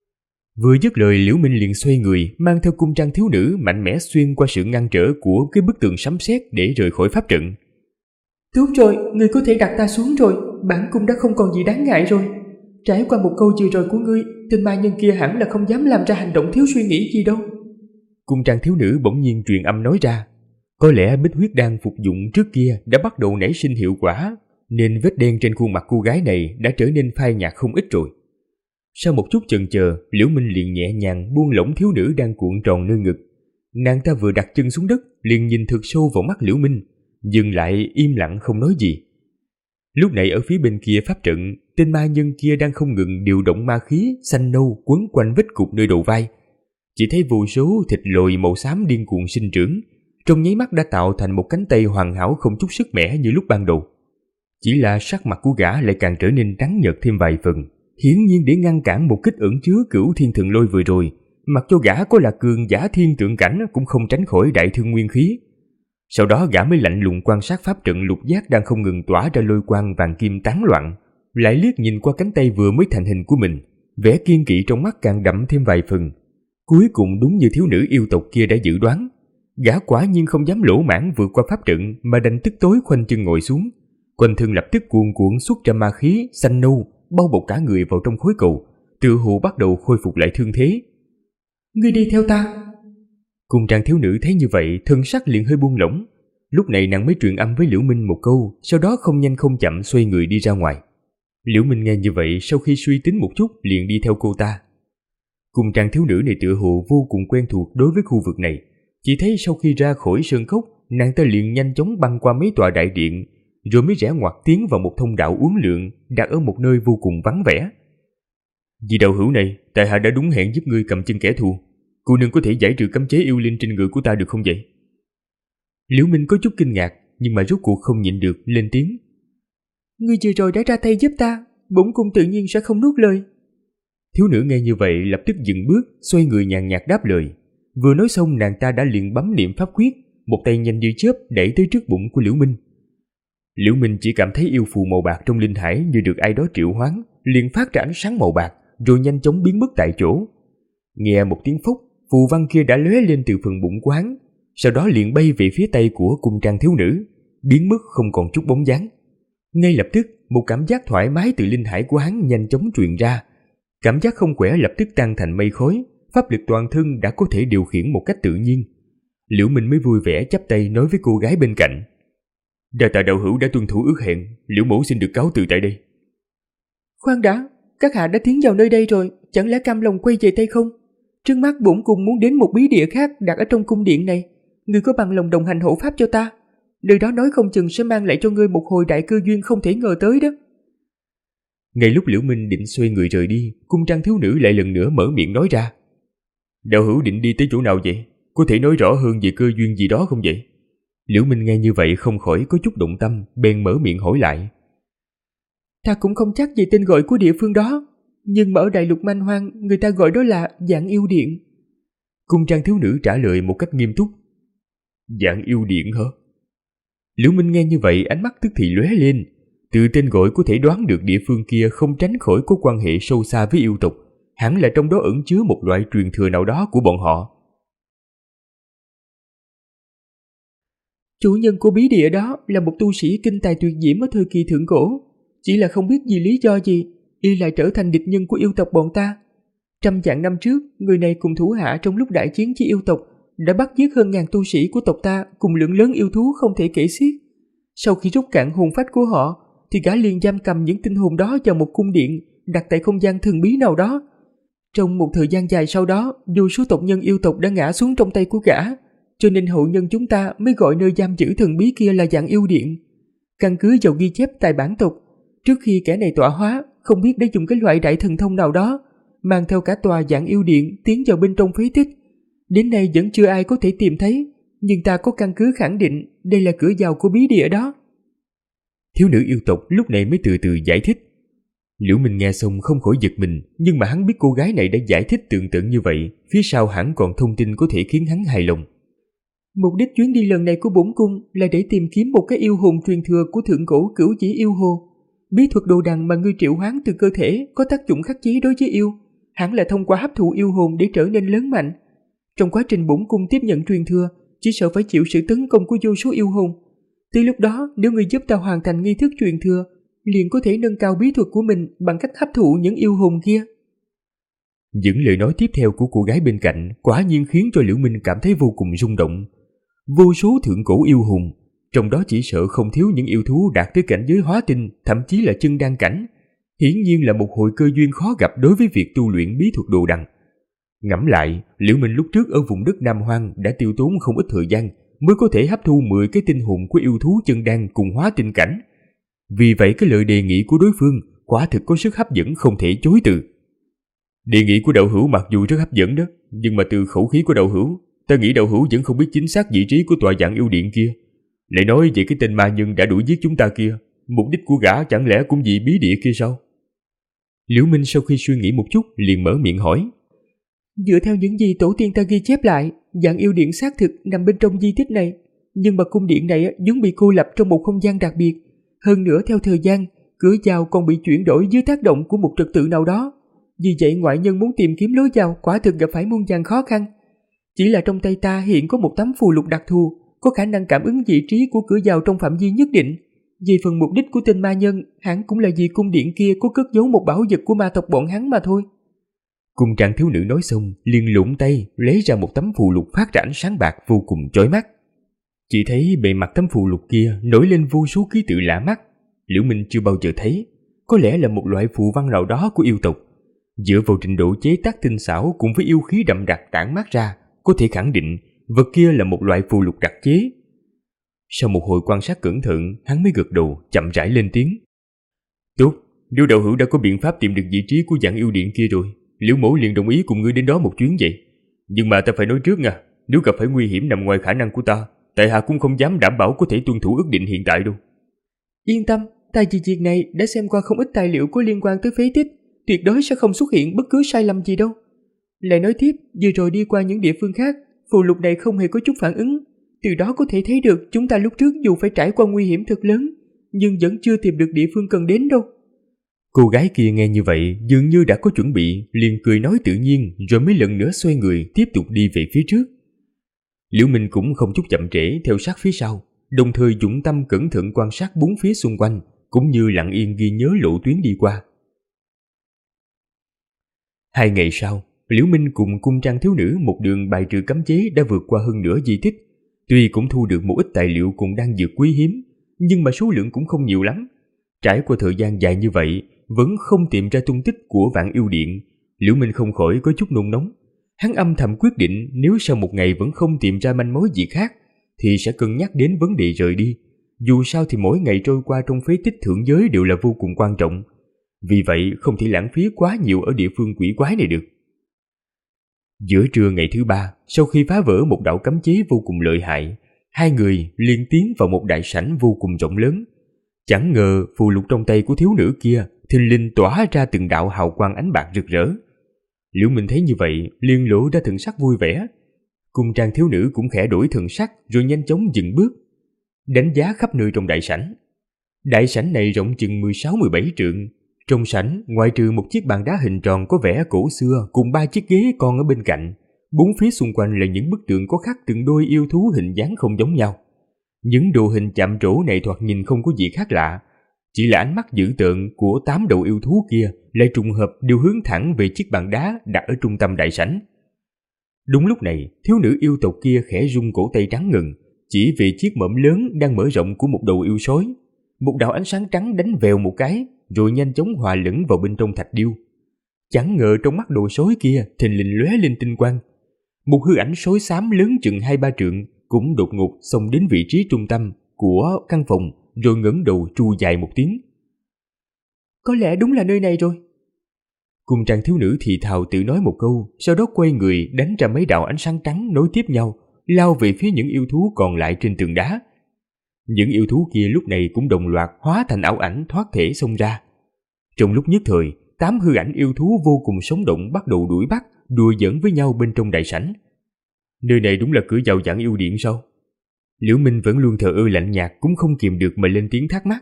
Vừa dứt lời, Liễu Minh liền xoay người, mang theo cung trang thiếu nữ mạnh mẽ xuyên qua sự ngăn trở của cái bức tường sấm sét để rời khỏi pháp trận. Tốt rồi, ngươi có thể đặt ta xuống rồi, bản cung đã không còn gì đáng ngại rồi. Trải qua một câu vừa rồi của ngươi, tên ma nhân kia hẳn là không dám làm ra hành động thiếu suy nghĩ gì đâu. Cung trang thiếu nữ bỗng nhiên truyền âm nói ra. Có lẽ bích huyết đan phục dụng trước kia đã bắt đầu nảy sinh hiệu quả, nên vết đen trên khuôn mặt cô gái này đã trở nên phai nhạt không ít rồi. Sau một chút chần chờ, Liễu Minh liền nhẹ nhàng buông lỏng thiếu nữ đang cuộn tròn nơi ngực. Nàng ta vừa đặt chân xuống đất, liền nhìn thật sâu vào mắt Liễu Minh, dừng lại im lặng không nói gì. Lúc này ở phía bên kia pháp trận, tên ma nhân kia đang không ngừng điều động ma khí xanh nâu quấn quanh vết cục nơi đầu vai. Chỉ thấy vô số thịt lồi màu xám điên cuồng sinh trưởng, trong nháy mắt đã tạo thành một cánh tay hoàn hảo không chút sức mẻ như lúc ban đầu. Chỉ là sắc mặt của gã lại càng trở nên trắng nhợt thêm vài phần. Hiển nhiên để ngăn cản một kích ẩn chứa Cửu Thiên Thần Lôi vừa rồi, mặc cho gã có là cường giả thiên tượng cảnh cũng không tránh khỏi đại thương nguyên khí. Sau đó gã mới lạnh lùng quan sát pháp trận lục giác đang không ngừng tỏa ra lôi quang vàng kim tán loạn, lại liếc nhìn qua cánh tay vừa mới thành hình của mình, vẻ kiên kỵ trong mắt càng đậm thêm vài phần. Cuối cùng đúng như thiếu nữ yêu tộc kia đã dự đoán, gã quả nhiên không dám lỗ mãng vượt qua pháp trận mà đành tức tối khoanh chân ngồi xuống, quanh thân lập tức cuồn cuộn xuất ra ma khí xanh nâu bao bọc cả người vào trong khối cầu, tựa hồ bắt đầu khôi phục lại thương thế. Ngươi đi theo ta. Cung trang thiếu nữ thấy như vậy, thân sắc liền hơi buông lỏng. Lúc này nàng mới truyền âm với Liễu Minh một câu, sau đó không nhanh không chậm xoay người đi ra ngoài. Liễu Minh nghe như vậy, sau khi suy tính một chút liền đi theo cô ta. Cung trang thiếu nữ này tựa hồ vô cùng quen thuộc đối với khu vực này, chỉ thấy sau khi ra khỏi sơn cốc, nàng ta liền nhanh chóng băng qua mấy tòa đại điện, rồi mới rẽ ngoặt tiến vào một thông đạo uốn lượn đặt ở một nơi vô cùng vắng vẻ. Vì đạo hữu này, tại hạ đã đúng hẹn giúp ngươi cầm chân kẻ thù. Cô nương có thể giải trừ cấm chế yêu linh trên người của ta được không vậy? Liễu Minh có chút kinh ngạc, nhưng mà rốt cuộc không nhịn được lên tiếng. Ngươi vừa rồi đã ra tay giúp ta, bổn cung tự nhiên sẽ không nuốt lời. Thiếu nữ nghe như vậy lập tức dừng bước, xoay người nhàn nhạt đáp lời. Vừa nói xong nàng ta đã liền bấm niệm pháp quyết, một tay nhanh như chớp đẩy tới trước bụng của Liễu Minh. Liễu Minh chỉ cảm thấy yêu phù màu bạc trong linh hải như được ai đó triệu hoán, liền phát ra ánh sáng màu bạc, rồi nhanh chóng biến mất tại chỗ. Nghe một tiếng phốc, phù văn kia đã lóe lên từ phần bụng của hắn, sau đó liền bay về phía tay của cung trang thiếu nữ, biến mất không còn chút bóng dáng. Ngay lập tức, một cảm giác thoải mái từ linh hải của hắn nhanh chóng truyền ra. Cảm giác không khỏe lập tức tan thành mây khói, pháp lực toàn thân đã có thể điều khiển một cách tự nhiên. Liễu Minh mới vui vẻ chắp tay nói với cô gái bên cạnh. Đa tạ đạo hữu đã tuân thủ ước hẹn, Liễu mẫu xin được cáo từ tại đây. Khoan đã, các hạ đã tiến vào nơi đây rồi, chẳng lẽ cam lòng quay về tay không? Trước mắt bổn cung muốn đến một bí địa khác đặt ở trong cung điện này, ngươi có bằng lòng đồng hành hộ pháp cho ta? Nơi đó nói không chừng sẽ mang lại cho ngươi một hồi đại cơ duyên không thể ngờ tới đó. Ngay lúc Liễu Minh định xoay người rời đi, cung trang thiếu nữ lại lần nữa mở miệng nói ra. Đạo hữu định đi tới chỗ nào vậy? Có thể nói rõ hơn về cơ duyên gì đó không vậy? Liễu Minh nghe như vậy không khỏi có chút động tâm, bèn mở miệng hỏi lại. Ta cũng không chắc về tên gọi của địa phương đó, nhưng mà ở đại lục man hoang người ta gọi đó là Vạn Yêu Điện. Cung trang thiếu nữ trả lời một cách nghiêm túc. Vạn Yêu Điện hả? Liễu Minh nghe như vậy ánh mắt tức thì lóe lên. Từ tên gọi có thể đoán được địa phương kia không tránh khỏi có quan hệ sâu xa với yêu tộc, hẳn là trong đó ẩn chứa một loại truyền thừa nào đó của bọn họ. Chủ nhân của bí địa đó là một tu sĩ kinh tài tuyệt diễm ở thời kỳ thượng cổ. Chỉ là không biết vì lý do gì, y lại trở thành địch nhân của yêu tộc bọn ta. Trăm vạn năm trước, người này cùng thủ hạ trong lúc đại chiến với yêu tộc đã bắt giết hơn ngàn tu sĩ của tộc ta cùng lượng lớn yêu thú không thể kể xiết. Sau khi rút cạn hồn phách của họ, thì gã liền giam cầm những tinh hồn đó vào một cung điện đặt tại không gian thần bí nào đó. Trong một thời gian dài sau đó, vô số tộc nhân yêu tộc đã ngã xuống trong tay của gã, cho nên hậu nhân chúng ta mới gọi nơi giam giữ thần bí kia là Vạn Yêu Điện. Căn cứ vào ghi chép tại bản tộc, trước khi kẻ này tọa hóa, không biết đã dùng cái loại đại thần thông nào đó, mang theo cả tòa Vạn Yêu Điện tiến vào bên trong phế tích. Đến nay vẫn chưa ai có thể tìm thấy, nhưng ta có căn cứ khẳng định đây là cửa vào của bí địa đó. Thiếu nữ yêu tộc lúc này mới từ từ giải thích. Liễu Minh nghe xong không khỏi giật mình, nhưng mà hắn biết cô gái này đã giải thích tường tận như vậy, phía sau hẳn còn thông tin có thể khiến hắn hài lòng. Mục đích chuyến đi lần này của bổn cung là để tìm kiếm một cái yêu hồn truyền thừa của thượng cổ Cửu Chỉ Yêu Hồ. Bí thuật đồ đằng mà ngươi triệu hoán từ cơ thể có tác dụng khắc chế đối với yêu, hẳn là thông qua hấp thụ yêu hồn để trở nên lớn mạnh. Trong quá trình bổn cung tiếp nhận truyền thừa, chỉ sợ phải chịu sự tấn công của vô số yêu hồn. Tới lúc đó, nếu ngươi giúp ta hoàn thành nghi thức truyền thừa, liền có thể nâng cao bí thuật của mình bằng cách hấp thụ những yêu hồn kia. Những lời nói tiếp theo của cô gái bên cạnh quả nhiên khiến cho Liễu Minh cảm thấy vô cùng rung động. Vô số thượng cổ yêu hồn, trong đó chỉ sợ không thiếu những yêu thú đạt tới cảnh giới hóa tinh, thậm chí là chân đan cảnh. Hiển nhiên là một hội cơ duyên khó gặp đối với việc tu luyện bí thuật đồ đằng. Ngẫm lại, Liễu Minh lúc trước ở vùng đất Nam Hoang đã tiêu tốn không ít thời gian mới có thể hấp thu 10 cái tinh hồn của yêu thú chân đan cùng hóa tinh cảnh. Vì vậy cái lời đề nghị của đối phương quả thực có sức hấp dẫn không thể chối từ. Đề nghị của đạo hữu mặc dù rất hấp dẫn đó, nhưng mà từ khẩu khí của đạo hữu, ta nghĩ đạo hữu vẫn không biết chính xác vị trí của tòa Vạn Yêu Điện kia. Lại nói về cái tên ma nhân đã đuổi giết chúng ta kia, mục đích của gã chẳng lẽ cũng vì bí địa kia sao? Liễu Minh sau khi suy nghĩ một chút liền mở miệng hỏi. Dựa theo những gì tổ tiên ta ghi chép lại, Vạn Yêu Điện xác thực nằm bên trong di tích này, nhưng mà cung điện này vốn bị cô lập trong một không gian đặc biệt. Hơn nữa theo thời gian, cửa vào còn bị chuyển đổi dưới tác động của một trật tự nào đó. Vì vậy ngoại nhân muốn tìm kiếm lối vào quả thực gặp phải muôn vàn khó khăn. Chỉ là trong tay ta hiện có một tấm phù lục đặc thù, có khả năng cảm ứng vị trí của cửa vào trong phạm vi nhất định. Về phần mục đích của tên ma nhân, hẳn cũng là vì cung điện kia có cất giấu một bảo vật của ma tộc bọn hắn mà thôi. Cung trang thiếu nữ nói xong, liền lụng tay lấy ra một tấm phù lục phát ra ánh sáng bạc vô cùng chói mắt. Chỉ thấy bề mặt tấm phù lục kia nổi lên vô số ký tự lạ mắt, Liễu Minh chưa bao giờ thấy, có lẽ là một loại phù văn nào đó của yêu tộc. Dựa vào trình độ chế tác tinh xảo cùng với yêu khí đậm đặc tản mát ra, có thể khẳng định vật kia là một loại phù lục đặc chế. Sau một hồi quan sát cẩn thận, hắn mới gật đầu, chậm rãi lên tiếng. Tốt, nếu đạo hữu đã có biện pháp tìm được vị trí của Vạn Yêu Điện kia rồi, Liễu mẫu liền đồng ý cùng ngươi đến đó một chuyến vậy. Nhưng mà ta phải nói trước nha, nếu gặp phải nguy hiểm nằm ngoài khả năng của ta, tại hạ cũng không dám đảm bảo có thể tuân thủ ước định hiện tại đâu. Yên tâm, ta vì việc này đã xem qua không ít tài liệu có liên quan tới phế tích, tuyệt đối sẽ không xuất hiện bất cứ sai lầm gì đâu. Lại nói tiếp, vừa rồi đi qua những địa phương khác, phù lục này không hề có chút phản ứng. Từ đó có thể thấy được chúng ta lúc trước dù phải trải qua nguy hiểm thật lớn, nhưng vẫn chưa tìm được địa phương cần đến đâu. Cô gái kia nghe như vậy dường như đã có chuẩn bị, liền cười nói tự nhiên rồi mới lần nữa xoay người tiếp tục đi về phía trước. Liễu Minh cũng không chút chậm trễ theo sát phía sau, đồng thời dụng tâm cẩn thận quan sát bốn phía xung quanh, cũng như lặng yên ghi nhớ lộ tuyến đi qua. 2 ngày sau, Liễu Minh cùng cung trang thiếu nữ một đường bài trừ cấm chế đã vượt qua hơn nửa di tích. Tuy cũng thu được một ít tài liệu cùng đan dược quý hiếm, nhưng mà số lượng cũng không nhiều lắm. Trải qua thời gian dài như vậy, vẫn không tìm ra tung tích của Vạn Yêu Điện, Liễu Minh không khỏi có chút nôn nóng. Hắn âm thầm quyết định nếu sau một ngày vẫn không tìm ra manh mối gì khác, thì sẽ cân nhắc đến vấn đề rời đi. Dù sao thì mỗi ngày trôi qua trong phế tích thượng giới đều là vô cùng quan trọng. Vì vậy không thể lãng phí quá nhiều ở địa phương quỷ quái này được. Giữa trưa ngày thứ 3, sau khi phá vỡ một đạo cấm chế vô cùng lợi hại, hai người liền tiến vào một đại sảnh vô cùng rộng lớn. Chẳng ngờ phù lục trong tay của thiếu nữ kia thình lình tỏa ra từng đạo hào quang ánh bạc rực rỡ. Liễu Minh thấy như vậy liền lộ ra thần sắc vui vẻ. Cung trang thiếu nữ cũng khẽ đổi thần sắc rồi nhanh chóng dừng bước, đánh giá khắp nơi trong đại sảnh. Đại sảnh này rộng chừng 16-17 trượng. Trong sảnh, ngoại trừ một chiếc bàn đá hình tròn có vẻ cổ xưa cùng 3 chiếc ghế con ở bên cạnh, bốn phía xung quanh là những bức tượng có khắc từng đôi yêu thú hình dáng không giống nhau. Những đồ hình chạm trổ này thoạt nhìn không có gì khác lạ, chỉ là ánh mắt dữ tợn của 8 đầu yêu thú kia lại trùng hợp đều hướng thẳng về chiếc bàn đá đặt ở trung tâm đại sảnh. Đúng lúc này, thiếu nữ yêu tộc kia khẽ rung cổ tay trắng ngần, chỉ về chiếc mõm lớn đang mở rộng của một đầu yêu sói. Một đạo ánh sáng trắng đánh vèo một cái, rồi nhanh chóng hòa lẫn vào bên trong thạch điêu. Chẳng ngờ trong mắt đồ sói kia thình lình lóe lên tinh quang. Một hư ảnh sói xám lớn chừng 2-3 trượng cũng đột ngột xông đến vị trí trung tâm của căn phòng, rồi ngẩng đầu tru dài một tiếng. Có lẽ đúng là nơi này rồi. Cung trang thiếu nữ thì thào tự nói một câu, sau đó quay người đánh ra mấy đạo ánh sáng trắng nối tiếp nhau, lao về phía những yêu thú còn lại trên tường đá. Những yêu thú kia lúc này cũng đồng loạt hóa thành ảo ảnh thoát thể xông ra. Trong lúc nhất thời, 8 hư ảnh yêu thú vô cùng sống động bắt đầu đuổi bắt, đùa giỡn với nhau bên trong đại sảnh. Nơi này đúng là cửa vào giảng yêu điện sao? Liễu Minh vẫn luôn thờ ơ lạnh nhạt cũng không kìm được mà lên tiếng thắc mắc.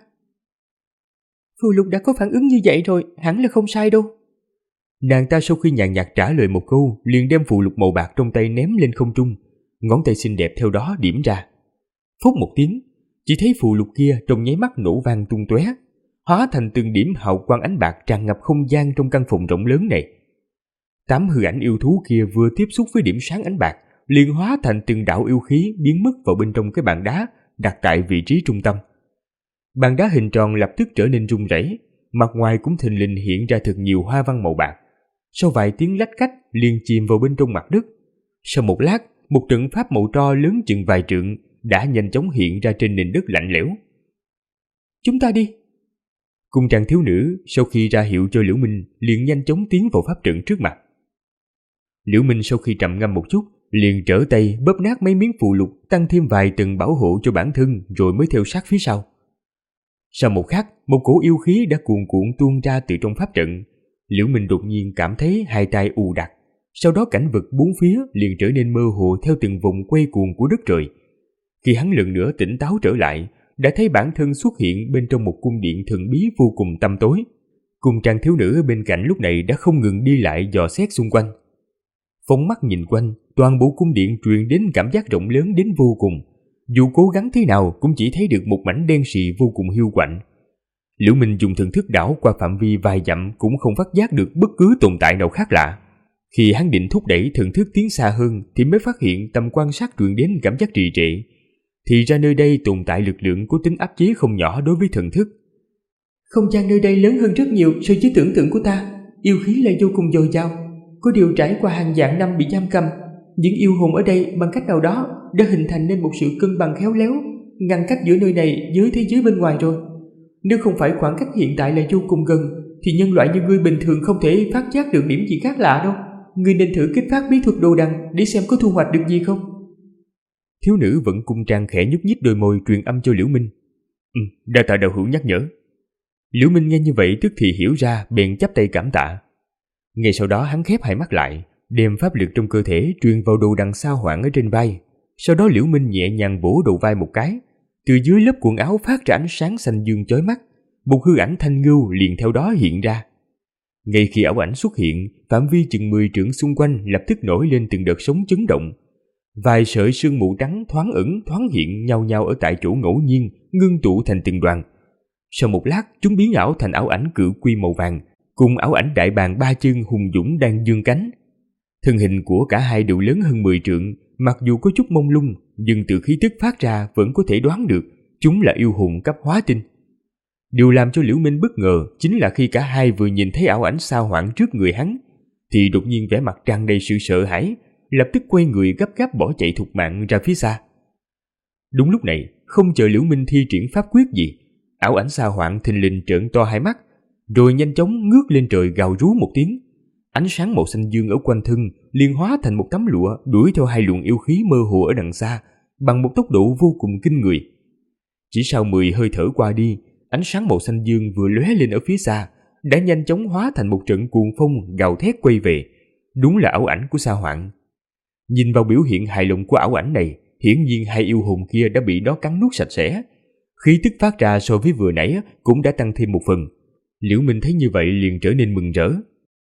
Phù Lục đã có phản ứng như vậy rồi, hẳn là không sai đâu. Nàng ta sau khi nhàn nhạt trả lời một câu, liền đem phù lục màu bạc trong tay ném lên không trung, ngón tay xinh đẹp theo đó điểm ra. Phút một tiếng, chỉ thấy phù lục kia trong nháy mắt nổ vang tung tóe, hóa thành từng điểm hào quang ánh bạc tràn ngập không gian trong căn phòng rộng lớn này. 8 hư ảnh yêu thú kia vừa tiếp xúc với điểm sáng ánh bạc, liền hóa thành từng đạo yêu khí biến mất vào bên trong cái bàn đá đặt tại vị trí trung tâm. Bàn đá hình tròn lập tức trở nên rung rẩy, mặt ngoài cũng thình lình hiện ra thật nhiều hoa văn màu bạc. Sau vài tiếng lách cách liền chìm vào bên trong mặt đất. Sau một lát, một trận pháp màu tro lớn chừng vài trượng đã nhanh chóng hiện ra trên nền đất lạnh lẽo. Chúng ta đi. Cung trang thiếu nữ sau khi ra hiệu cho Liễu Minh liền nhanh chóng tiến vào pháp trận trước mặt. Liễu Minh sau khi trầm ngâm một chút liền trở tay bóp nát mấy miếng phù lục, tăng thêm vài tầng bảo hộ cho bản thân, rồi mới theo sát phía sau. Sau một khắc, một cỗ yêu khí đã cuồn cuộn tuôn ra từ trong pháp trận. Liễu Minh đột nhiên cảm thấy hai tay ù đặc, sau đó cảnh vật bốn phía liền trở nên mơ hồ theo từng vùng quay cuồng của đất trời. Khi hắn lần nữa tỉnh táo trở lại, đã thấy bản thân xuất hiện bên trong một cung điện thần bí vô cùng tăm tối. Cung trang thiếu nữ bên cạnh lúc này đã không ngừng đi lại dò xét xung quanh. Phóng mắt nhìn quanh, toàn bộ cung điện truyền đến cảm giác rộng lớn đến vô cùng. Dù cố gắng thế nào cũng chỉ thấy được một mảnh đen sì vô cùng hiu quạnh. Liễu Minh dùng thần thức đảo qua phạm vi vài dặm cũng không phát giác được bất cứ tồn tại nào khác lạ. Khi hắn định thúc đẩy thần thức tiến xa hơn thì mới phát hiện tầm quan sát truyền đến cảm giác trì trệ. Thì ra nơi đây tồn tại lực lượng có tính áp chế không nhỏ đối với thần thức. Không gian nơi đây lớn hơn rất nhiều so với tưởng tượng của ta, yêu khí lại vô cùng dồi dào. Có điều trải qua hàng vạn năm bị giam cầm, những yêu hồn ở đây bằng cách nào đó đã hình thành nên một sự cân bằng khéo léo, ngăn cách giữa nơi này với thế giới bên ngoài rồi. Nếu không phải khoảng cách hiện tại là vô cùng gần, thì nhân loại như ngươi bình thường không thể phát giác được điểm gì khác lạ đâu. Ngươi nên thử kích phát bí thuật đồ đằng để xem có thu hoạch được gì không. Thiếu nữ vẫn cung trang khẽ nhúc nhích đôi môi truyền âm cho Liễu Minh. Đa tạ đạo hữu nhắc nhở. Liễu Minh nghe như vậy tức thì hiểu ra, bèn chắp tay cảm tạ. Ngay sau đó hắn khép hai mắt lại, đem pháp lực trong cơ thể truyền vào đồ đằng sao hoảng ở trên vai. Sau đó Liễu Minh nhẹ nhàng vỗ đầu vai một cái, từ dưới lớp quần áo phát ra ánh sáng xanh dương chói mắt, một hư ảnh thanh ngưu liền theo đó hiện ra. Ngay khi ảo ảnh xuất hiện, phạm vi chừng 10 trượng xung quanh lập tức nổi lên từng đợt sóng chấn động. Vài sợi sương mù trắng thoáng ẩn thoáng hiện nhau nhau ở tại chỗ ngẫu nhiên, ngưng tụ thành từng đoàn. Sau một lát, chúng biến ảo thành ảo ảnh cự quy màu vàng, cùng ảo ảnh đại bàng ba chân hùng dũng đang dương cánh. Thân hình của cả hai đều lớn hơn 10 trượng, mặc dù có chút mông lung, nhưng từ khí tức phát ra vẫn có thể đoán được chúng là yêu hồn cấp hóa tinh. Điều làm cho Liễu Minh bất ngờ chính là khi cả hai vừa nhìn thấy ảo ảnh sao hoảng trước người hắn, thì đột nhiên vẻ mặt tràn đầy sự sợ hãi, lập tức quay người gấp gáp bỏ chạy thục mạng ra phía xa. Đúng lúc này, không chờ Liễu Minh thi triển pháp quyết gì, ảo ảnh sao hoảng thình lình trợn to hai mắt, rồi nhanh chóng ngước lên trời gào rú một tiếng. Ánh sáng màu xanh dương ở quanh thân liền hóa thành một tấm lụa đuổi theo hai luồng yêu khí mơ hồ ở đằng xa bằng một tốc độ vô cùng kinh người. Chỉ sau 10 hơi thở qua đi, ánh sáng màu xanh dương vừa lóe lên ở phía xa đã nhanh chóng hóa thành một trận cuồng phong gào thét quay về. Đúng là ảo ảnh của Sa Hoạn. Nhìn vào biểu hiện hài lòng của ảo ảnh này, hiển nhiên hai yêu hồn kia đã bị nó cắn nuốt sạch sẽ. Khí tức phát ra so với vừa nãy cũng đã tăng thêm một phần. Liễu Minh thấy như vậy liền trở nên mừng rỡ.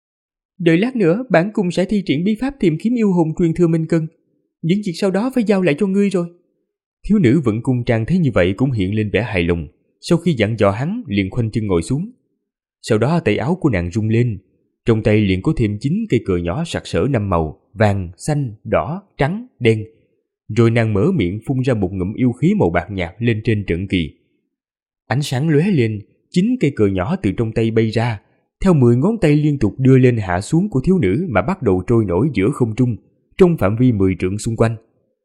Đợi lát nữa bản cung sẽ thi triển bí pháp tìm kiếm yêu hồn truyền thừa Minh Cân. Những việc sau đó phải giao lại cho ngươi rồi. Thiếu nữ Vận Cung Trang thấy như vậy cũng hiện lên vẻ hài lòng. Sau khi dặn dò hắn, liền khoanh chân ngồi xuống. Sau đó tay áo của nàng rung lên, trong tay liền có thêm 9 cây cờ nhỏ sặc sỡ 5 màu: vàng, xanh, đỏ, trắng, đen. Rồi nàng mở miệng phun ra một ngụm yêu khí màu bạc nhạt lên trên trận kỳ. Ánh sáng lóe lên, 9 cây cờ nhỏ từ trong tay bay ra, theo 10 ngón tay liên tục đưa lên hạ xuống của thiếu nữ mà bắt đầu trôi nổi giữa không trung, trong phạm vi 10 trượng xung quanh.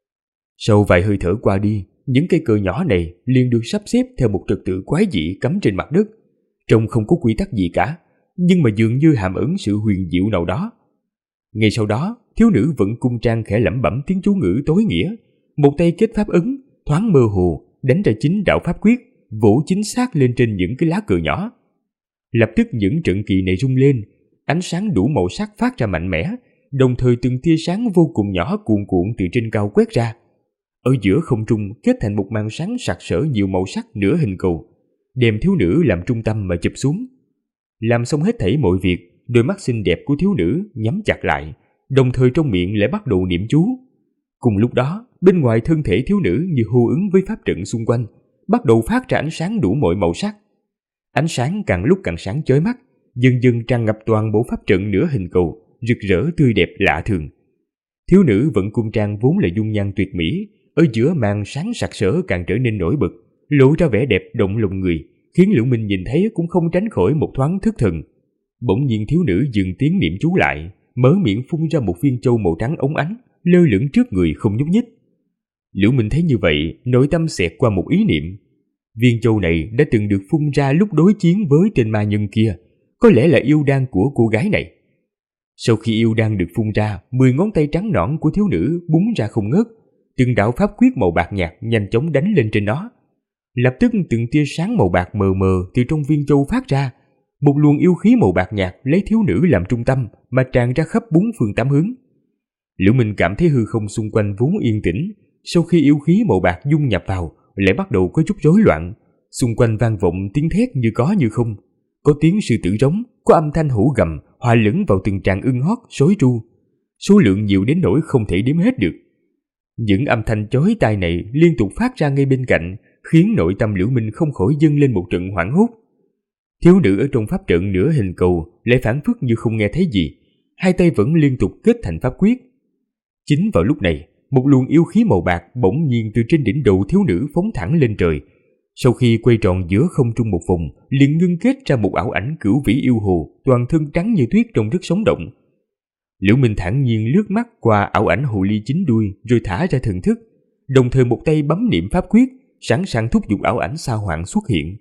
Sau vài hơi thở qua đi, những cây cờ nhỏ này liền được sắp xếp theo một trật tự quái dị cắm trên mặt đất, trông không có quy tắc gì cả, nhưng mà dường như hàm ẩn sự huyền diệu nào đó. Ngay sau đó, thiếu nữ Vận Cung Trang khẽ lẩm bẩm tiếng chú ngữ tối nghĩa, một tay kết pháp ấn, thoáng mơ hồ đánh ra 9 đạo pháp quyết, vỗ chính xác lên trên những cái lá cờ nhỏ. Lập tức những trận kỳ này rung lên, ánh sáng đủ màu sắc phát ra mạnh mẽ, đồng thời từng tia sáng vô cùng nhỏ cuồn cuộn từ trên cao quét ra. Ở giữa không trung kết thành một màn sáng sặc sỡ nhiều màu sắc nửa hình cầu, đem thiếu nữ làm trung tâm mà chụp xuống. Làm xong hết thảy mọi việc, đôi mắt xinh đẹp của thiếu nữ nhắm chặt lại, đồng thời trong miệng lại bắt đầu niệm chú. Cùng lúc đó, bên ngoài thân thể thiếu nữ như hô ứng với pháp trận xung quanh, bắt đầu phát ra ánh sáng đủ mọi màu sắc. Ánh sáng càng lúc càng sáng chói mắt, dần dần tràn ngập toàn bộ pháp trận nửa hình cầu, rực rỡ tươi đẹp lạ thường. Thiếu nữ Vận Cung Trang vốn là dung nhan tuyệt mỹ, ở giữa màn sáng sặc sỡ càng trở nên nổi bật, lộ ra vẻ đẹp động lòng người, khiến Liễu Minh nhìn thấy cũng không tránh khỏi một thoáng thất thần. Bỗng nhiên thiếu nữ dừng tiếng niệm chú lại, mở miệng phun ra một viên châu màu trắng óng ánh, lơ lửng trước người không nhúc nhích. Liễu Minh thấy như vậy, nội tâm xẹt qua một ý niệm. Viên châu này đã từng được phun ra lúc đối chiến với tên ma nhân kia, có lẽ là yêu đan của cô gái này. Sau khi yêu đan được phun ra, 10 ngón tay trắng nõn của thiếu nữ búng ra không ngớt, từng đạo pháp quyết màu bạc nhạt nhanh chóng đánh lên trên nó. Lập tức từng tia sáng màu bạc mờ mờ từ trong viên châu phát ra, một luồng yêu khí màu bạc nhạt lấy thiếu nữ làm trung tâm mà tràn ra khắp 4 phương 8 hướng. Liễu Minh cảm thấy hư không xung quanh vốn yên tĩnh, sau khi yêu khí màu bạc dung nhập vào, lại bắt đầu có chút rối loạn. Xung quanh vang vọng tiếng thét như có như không, có tiếng sư tử rống, có âm thanh hổ gầm hòa lẫn vào từng tràng ưng hót sói tru, số lượng nhiều đến nỗi không thể đếm hết được. Những âm thanh chói tai này liên tục phát ra ngay bên cạnh, khiến nội tâm Liễu Minh không khỏi dâng lên một trận hoảng hốt. Thiếu nữ ở trong pháp trận nửa hình cầu lại phảng phất như không nghe thấy gì, hai tay vẫn liên tục kết thành pháp quyết. Chính vào lúc này, một luồng yêu khí màu bạc bỗng nhiên từ trên đỉnh đầu thiếu nữ phóng thẳng lên trời. Sau khi quay tròn giữa không trung một vòng, liền ngưng kết ra một ảo ảnh cửu vĩ yêu hồ, toàn thân trắng như tuyết trông rất sống động. Liễu Minh thản nhiên lướt mắt qua ảo ảnh hồ ly 9 đuôi rồi thả ra thần thức, đồng thời một tay bấm niệm pháp quyết, sẵn sàng thúc giục ảo ảnh sao hoảng xuất hiện.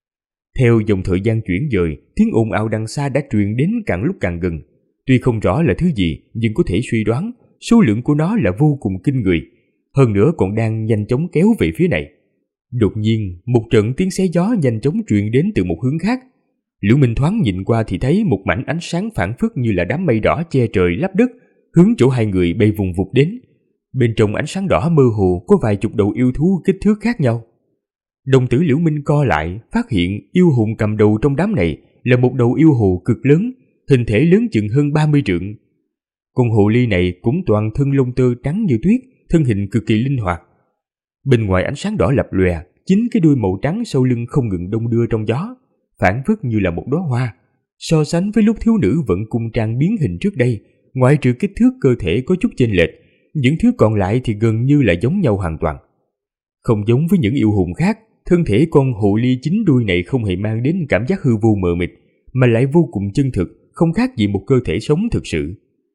Theo dòng thời gian chuyển dời, tiếng ồn ào đằng xa đã truyền đến càng lúc càng gần. Tuy không rõ là thứ gì, nhưng có thể suy đoán số lượng của nó là vô cùng kinh người, hơn nữa còn đang nhanh chóng kéo về phía này. Đột nhiên, một trận tiếng xé gió nhanh chóng truyền đến từ một hướng khác. Liễu Minh thoáng nhìn qua thì thấy một mảnh ánh sáng phảng phất như là đám mây đỏ che trời lấp đất, hướng chỗ hai người bay vùng vụt đến. Bên trong ánh sáng đỏ mơ hồ có vài chục đầu yêu thú kích thước khác nhau. Đồng tử Liễu Minh co lại, phát hiện yêu hùng cầm đầu trong đám này là một đầu yêu hồ cực lớn, hình thể lớn chừng hơn 30 trượng. Con hồ ly này cũng toàn thân lông tơ trắng như tuyết, thân hình cực kỳ linh hoạt. Bên ngoài ánh sáng đỏ lập lòe, 9 cái đuôi màu trắng sau lưng không ngừng đong đưa trong gió, phảng phất như là một đóa hoa. So sánh với lúc thiếu nữ Vận Cung Trang biến hình trước đây, ngoại trừ kích thước cơ thể có chút chênh lệch, những thứ còn lại thì gần như là giống nhau hoàn toàn. Không giống với những yêu hùng khác, thân thể con hồ ly 9 đuôi này không hề mang đến cảm giác hư vô mờ mịt, mà lại vô cùng chân thực, không khác gì một cơ thể sống thực sự.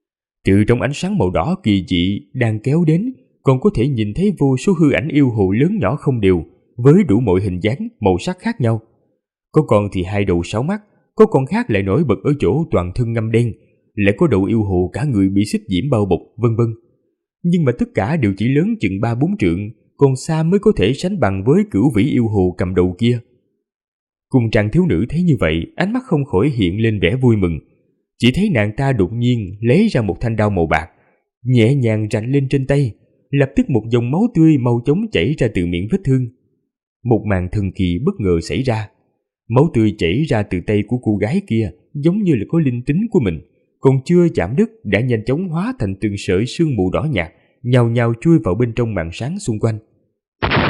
Từ trong ánh sáng màu đỏ kỳ dị đang kéo đến, còn có thể nhìn thấy vô số hư ảnh yêu hồ lớn nhỏ không đều, với đủ mọi hình dáng, màu sắc khác nhau. Có con thì 2 đầu 6 mắt, có con khác lại nổi bật ở chỗ toàn thân ngăm đen, lại có đầu yêu hồ cả người bị xích diễm bao bọc, vân vân. Nhưng mà tất cả đều chỉ lớn chừng 3-4 trượng, còn xa mới có thể sánh bằng với cửu vĩ yêu hồ cầm đầu kia. Cung Trang thiếu nữ thấy như vậy, ánh mắt không khỏi hiện lên vẻ vui mừng. Chỉ thấy nàng ta đột nhiên lấy ra một thanh đao màu bạc, nhẹ nhàng rạch lên trên tay, lập tức một dòng máu tươi mau chóng chảy ra từ miệng vết thương. Một màn thần kỳ bất ngờ xảy ra. Máu tươi chảy ra từ tay của cô gái kia giống như là có linh tính của mình, còn chưa chạm đất đã nhanh chóng hóa thành từng sợi sương mù đỏ nhạt, nhào nhào chui vào bên trong màn sáng xung quanh.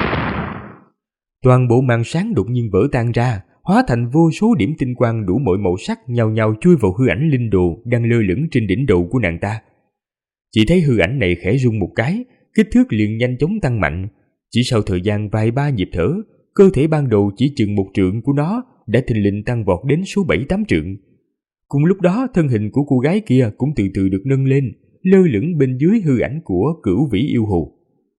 Toàn bộ màn sáng đột nhiên vỡ tan ra, hóa thành vô số điểm tinh quang đủ mọi màu sắc nhào nhào chui vào hư ảnh linh đồ đang lơ lửng trên đỉnh đầu của nàng ta. Chỉ thấy hư ảnh này khẽ rung một cái, kích thước liền nhanh chóng tăng mạnh. Chỉ sau thời gian vài ba nhịp thở, cơ thể ban đầu chỉ chừng 1 trượng của nó đã thình lình tăng vọt đến số 7-8 trượng. Cùng lúc đó, thân hình của cô gái kia cũng từ từ được nâng lên, lơ lửng bên dưới hư ảnh của Cửu Vĩ yêu hồ.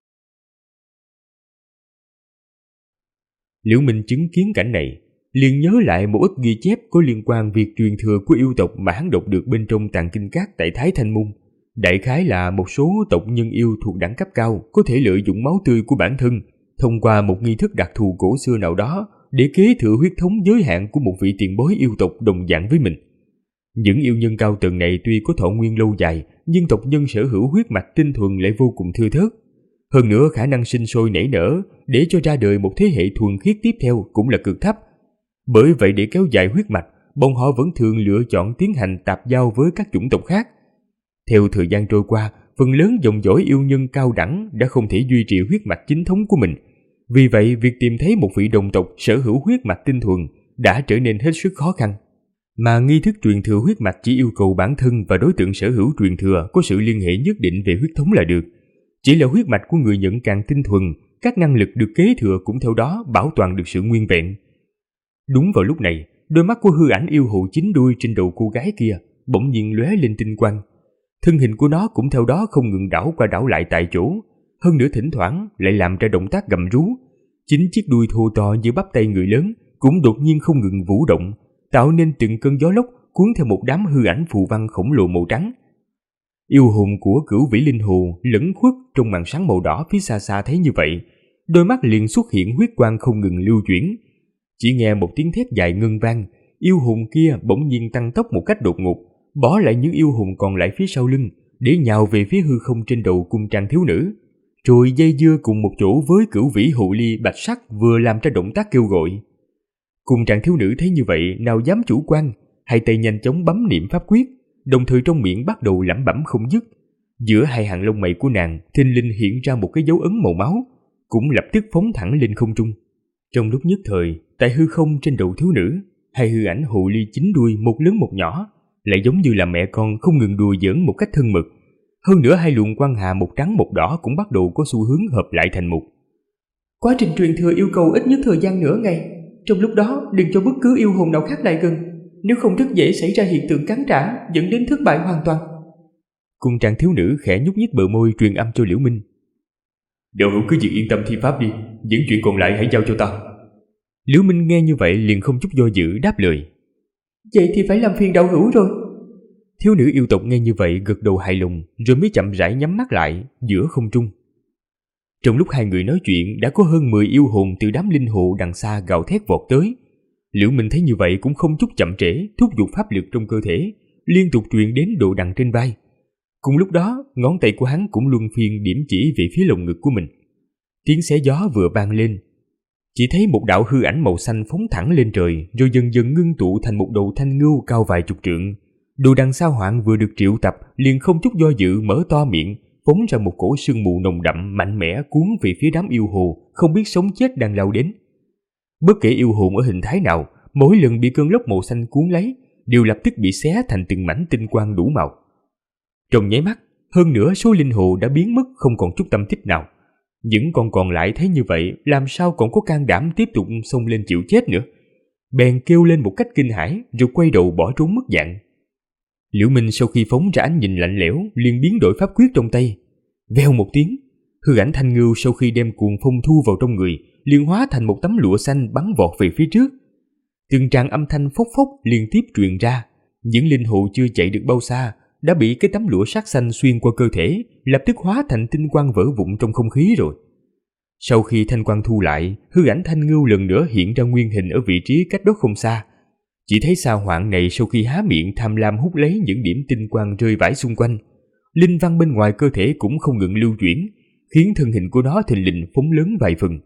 Liễu Minh chứng kiến cảnh này, liền nhớ lại một ít ghi chép có liên quan việc truyền thừa của yêu tộc mà hắn đọc được bên trong tàng kinh các tại Thái Thanh Môn. Đại khái là một số tộc nhân yêu thuộc đẳng cấp cao có thể lợi dụng máu tươi của bản thân thông qua một nghi thức đặc thù cổ xưa nào đó để kế thừa huyết thống giới hạn của một vị tiền bối yêu tộc đồng dạng với mình. Những yêu nhân cao tầng này tuy có thọ nguyên lâu dài, nhưng tộc nhân sở hữu huyết mạch tinh thuần lại vô cùng thưa thớt. Hơn nữa khả năng sinh sôi nảy nở để cho ra đời một thế hệ thuần khiết tiếp theo cũng là cực thấp. Bởi vậy để kéo dài huyết mạch, bọn họ vẫn thường lựa chọn tiến hành tạp giao với các chủng tộc khác. Theo thời gian trôi qua, phần lớn dòng dõi yêu nhân cao đẳng đã không thể duy trì huyết mạch chính thống của mình. Vì vậy, việc tìm thấy một vị đồng tộc sở hữu huyết mạch tinh thuần đã trở nên hết sức khó khăn. Mà nghi thức truyền thừa huyết mạch chỉ yêu cầu bản thân và đối tượng sở hữu truyền thừa có sự liên hệ nhất định về huyết thống là được. Chỉ là huyết mạch của người nhận càng tinh thuần, các năng lực được kế thừa cũng theo đó bảo toàn được sự nguyên vẹn. Đúng vào lúc này, đôi mắt của hư ảnh yêu hồ 9 đuôi trên đầu cô gái kia bỗng nhiên lóe lên tinh quang. Thân hình của nó cũng theo đó không ngừng đảo qua đảo lại tại chỗ, hơn nữa thỉnh thoảng lại làm ra động tác gầm rú. 9 chiếc đuôi thô to như bắp tay người lớn cũng đột nhiên không ngừng vũ động, tạo nên từng cơn gió lốc cuốn theo một đám hư ảnh phù văn khổng lồ màu trắng. Yêu hồn của Cửu Vĩ linh hồ lẫn khuất trong màn sáng màu đỏ phía xa xa thấy như vậy, đôi mắt liền xuất hiện huyết quang không ngừng lưu chuyển. Chỉ nghe một tiếng thét dài ngân vang, yêu hồn kia bỗng nhiên tăng tốc một cách đột ngột, bỏ lại những yêu hồn còn lại phía sau lưng để nhào về phía hư không trên đầu cung trang thiếu nữ, rồi dây dưa cùng một chỗ với Cửu Vĩ hồ ly bạch sắc vừa làm ra động tác kêu gọi. Cung trang thiếu nữ thấy như vậy nào dám chủ quan, hai tay nhanh chóng bấm niệm pháp quyết, đồng thời trong miệng bắt đầu lẩm bẩm không dứt. Giữa hai hàng lông mày của nàng thình lình hiện ra một cái dấu ấn màu máu, cũng lập tức phóng thẳng lên không trung. Trong lúc nhất thời, tại hư không trên đầu thiếu nữ, hai hư ảnh hồ ly 9 đuôi một lớn một nhỏ lại giống như là mẹ con không ngừng đùa giỡn một cách thân mật. Hơn nữa hai luồng quang hà một trắng một đỏ cũng bắt đầu có xu hướng hợp lại thành một. Quá trình truyền thừa yêu cầu ít nhất thời gian nửa ngày. Trong lúc đó đừng cho bất cứ yêu hồn nào khác lại gần, nếu không rất dễ xảy ra hiện tượng cắn trả dẫn đến thất bại hoàn toàn. Cung trang thiếu nữ khẽ nhúc nhích bờ môi truyền âm cho Liễu Minh. Đạo hữu cứ việc yên tâm thi pháp đi, những chuyện còn lại hãy giao cho ta. Liễu Minh nghe như vậy liền không chút do dự đáp lời. Vậy thì phải làm phiền đạo hữu rồi. Thiếu nữ yêu tộc nghe như vậy gật đầu hài lòng, rồi mới chậm rãi nhắm mắt lại giữa không trung. Trong lúc hai người nói chuyện đã có hơn 10 yêu hồn từ đám linh hồ đằng xa gào thét vọt tới. Liễu Minh thấy như vậy cũng không chút chậm trễ, thúc giục pháp lực trong cơ thể, liên tục truyền đến độ đằng trên vai. Cùng lúc đó, ngón tay của hắn cũng luân phiên điểm chỉ về phía lồng ngực của mình. Tiếng xé gió vừa vang lên, chỉ thấy một đạo hư ảnh màu xanh phóng thẳng lên trời, rồi dần dần ngưng tụ thành một đầu thanh ngưu cao vài chục trượng. Đồ đằng sao hoạn vừa được triệu tập liền không chút do dự mở to miệng, phóng ra một cổ sương mù nồng đậm mạnh mẽ cuốn về phía đám yêu hồ không biết sống chết đang lao đến. Bất kể yêu hồn ở hình thái nào, mỗi lần bị cơn lốc màu xanh cuốn lấy đều lập tức bị xé thành từng mảnh tinh quang đủ màu. Trong nháy mắt, hơn nữa số linh hồ đã biến mất không còn chút tâm tích nào. Những con còn lại thấy như vậy làm sao còn có can đảm tiếp tục xông lên chịu chết nữa, bèn kêu lên một cách kinh hãi rồi quay đầu bỏ trốn mất dạng. Liễu Minh sau khi phóng ra ánh nhìn lạnh lẽo liền biến đổi pháp quyết trong tay. Vèo một tiếng, hư ảnh thanh ngưu sau khi đem cuồng phong thu vào trong người liền hóa thành một tấm lụa xanh bắn vọt về phía trước. Từng tràng âm thanh phốc phốc liên tiếp truyền ra. Những linh hồ chưa chạy được bao xa đã bị cái tấm lụa sắc xanh xuyên qua cơ thể, lập tức hóa thành tinh quang vỡ vụn trong không khí rồi. Sau khi thanh quang thu lại, hư ảnh thanh ngưu lần nữa hiện ra nguyên hình ở vị trí cách đó không xa. Chỉ thấy sao hoạn này sau khi há miệng tham lam hút lấy những điểm tinh quang rơi vãi xung quanh, linh văn bên ngoài cơ thể cũng không ngừng lưu chuyển, khiến thân hình của nó thình lình phóng lớn vài phần.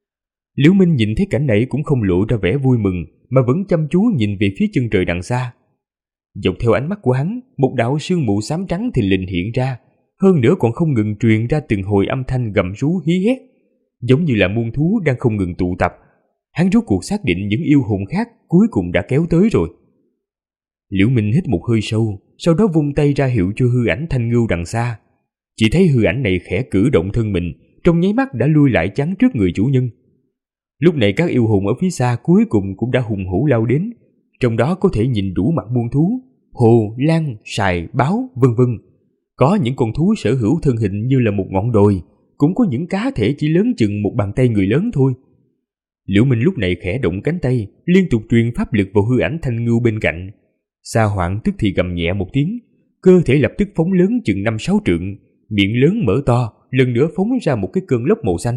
Liễu Minh nhìn thấy cảnh này cũng không lộ ra vẻ vui mừng, mà vẫn chăm chú nhìn về phía chân trời đằng xa. Dọc theo ánh mắt của hắn, một đạo sương mù xám trắng thình lình hiện ra, hơn nữa còn không ngừng truyền ra từng hồi âm thanh gầm rú hí hét, giống như là muôn thú đang không ngừng tụ tập, Hắn rốt cuộc xác định những yêu hồn khác cuối cùng đã kéo tới rồi. Liễu Minh hít một hơi sâu, sau đó vung tay ra hiệu cho hư ảnh thanh ngưu đằng xa. Chỉ thấy hư ảnh này khẽ cử động thân mình, trong nháy mắt đã lui lại chắn trước người chủ nhân. Lúc này các yêu hồn ở phía xa cuối cùng cũng đã hùng hổ lao đến, trong đó có thể nhìn đủ mặt muôn thú, hồ, lan, sài, báo, vân vân. Có những con thú sở hữu thân hình như là một ngọn đồi, cũng có những cá thể chỉ lớn chừng một bàn tay người lớn thôi. Liễu Minh lúc này khẽ động cánh tay, liên tục truyền pháp lực vào hư ảnh thanh ngưu bên cạnh. Sa Hoạn tức thì gầm nhẹ một tiếng, cơ thể lập tức phóng lớn chừng 5-6 trượng, miệng lớn mở to, lần nữa phóng ra một cái cơn lốc màu xanh.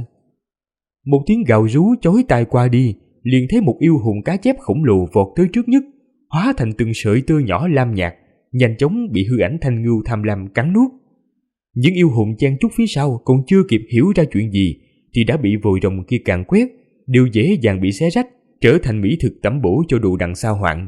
Một tiếng gào rú chói tai qua đi, liền thấy một yêu hồn cá chép khổng lồ vọt tới trước nhất, hóa thành từng sợi tơ nhỏ lam nhạt, nhanh chóng bị hư ảnh thanh ngưu tham lam cắn nuốt. Những yêu hồn chen chúc phía sau còn chưa kịp hiểu ra chuyện gì thì đã bị vòi rồng kia càn quét, đều dễ dàng bị xé rách, trở thành mỹ thực tẩm bổ cho đồ đằng Sa Hoạn.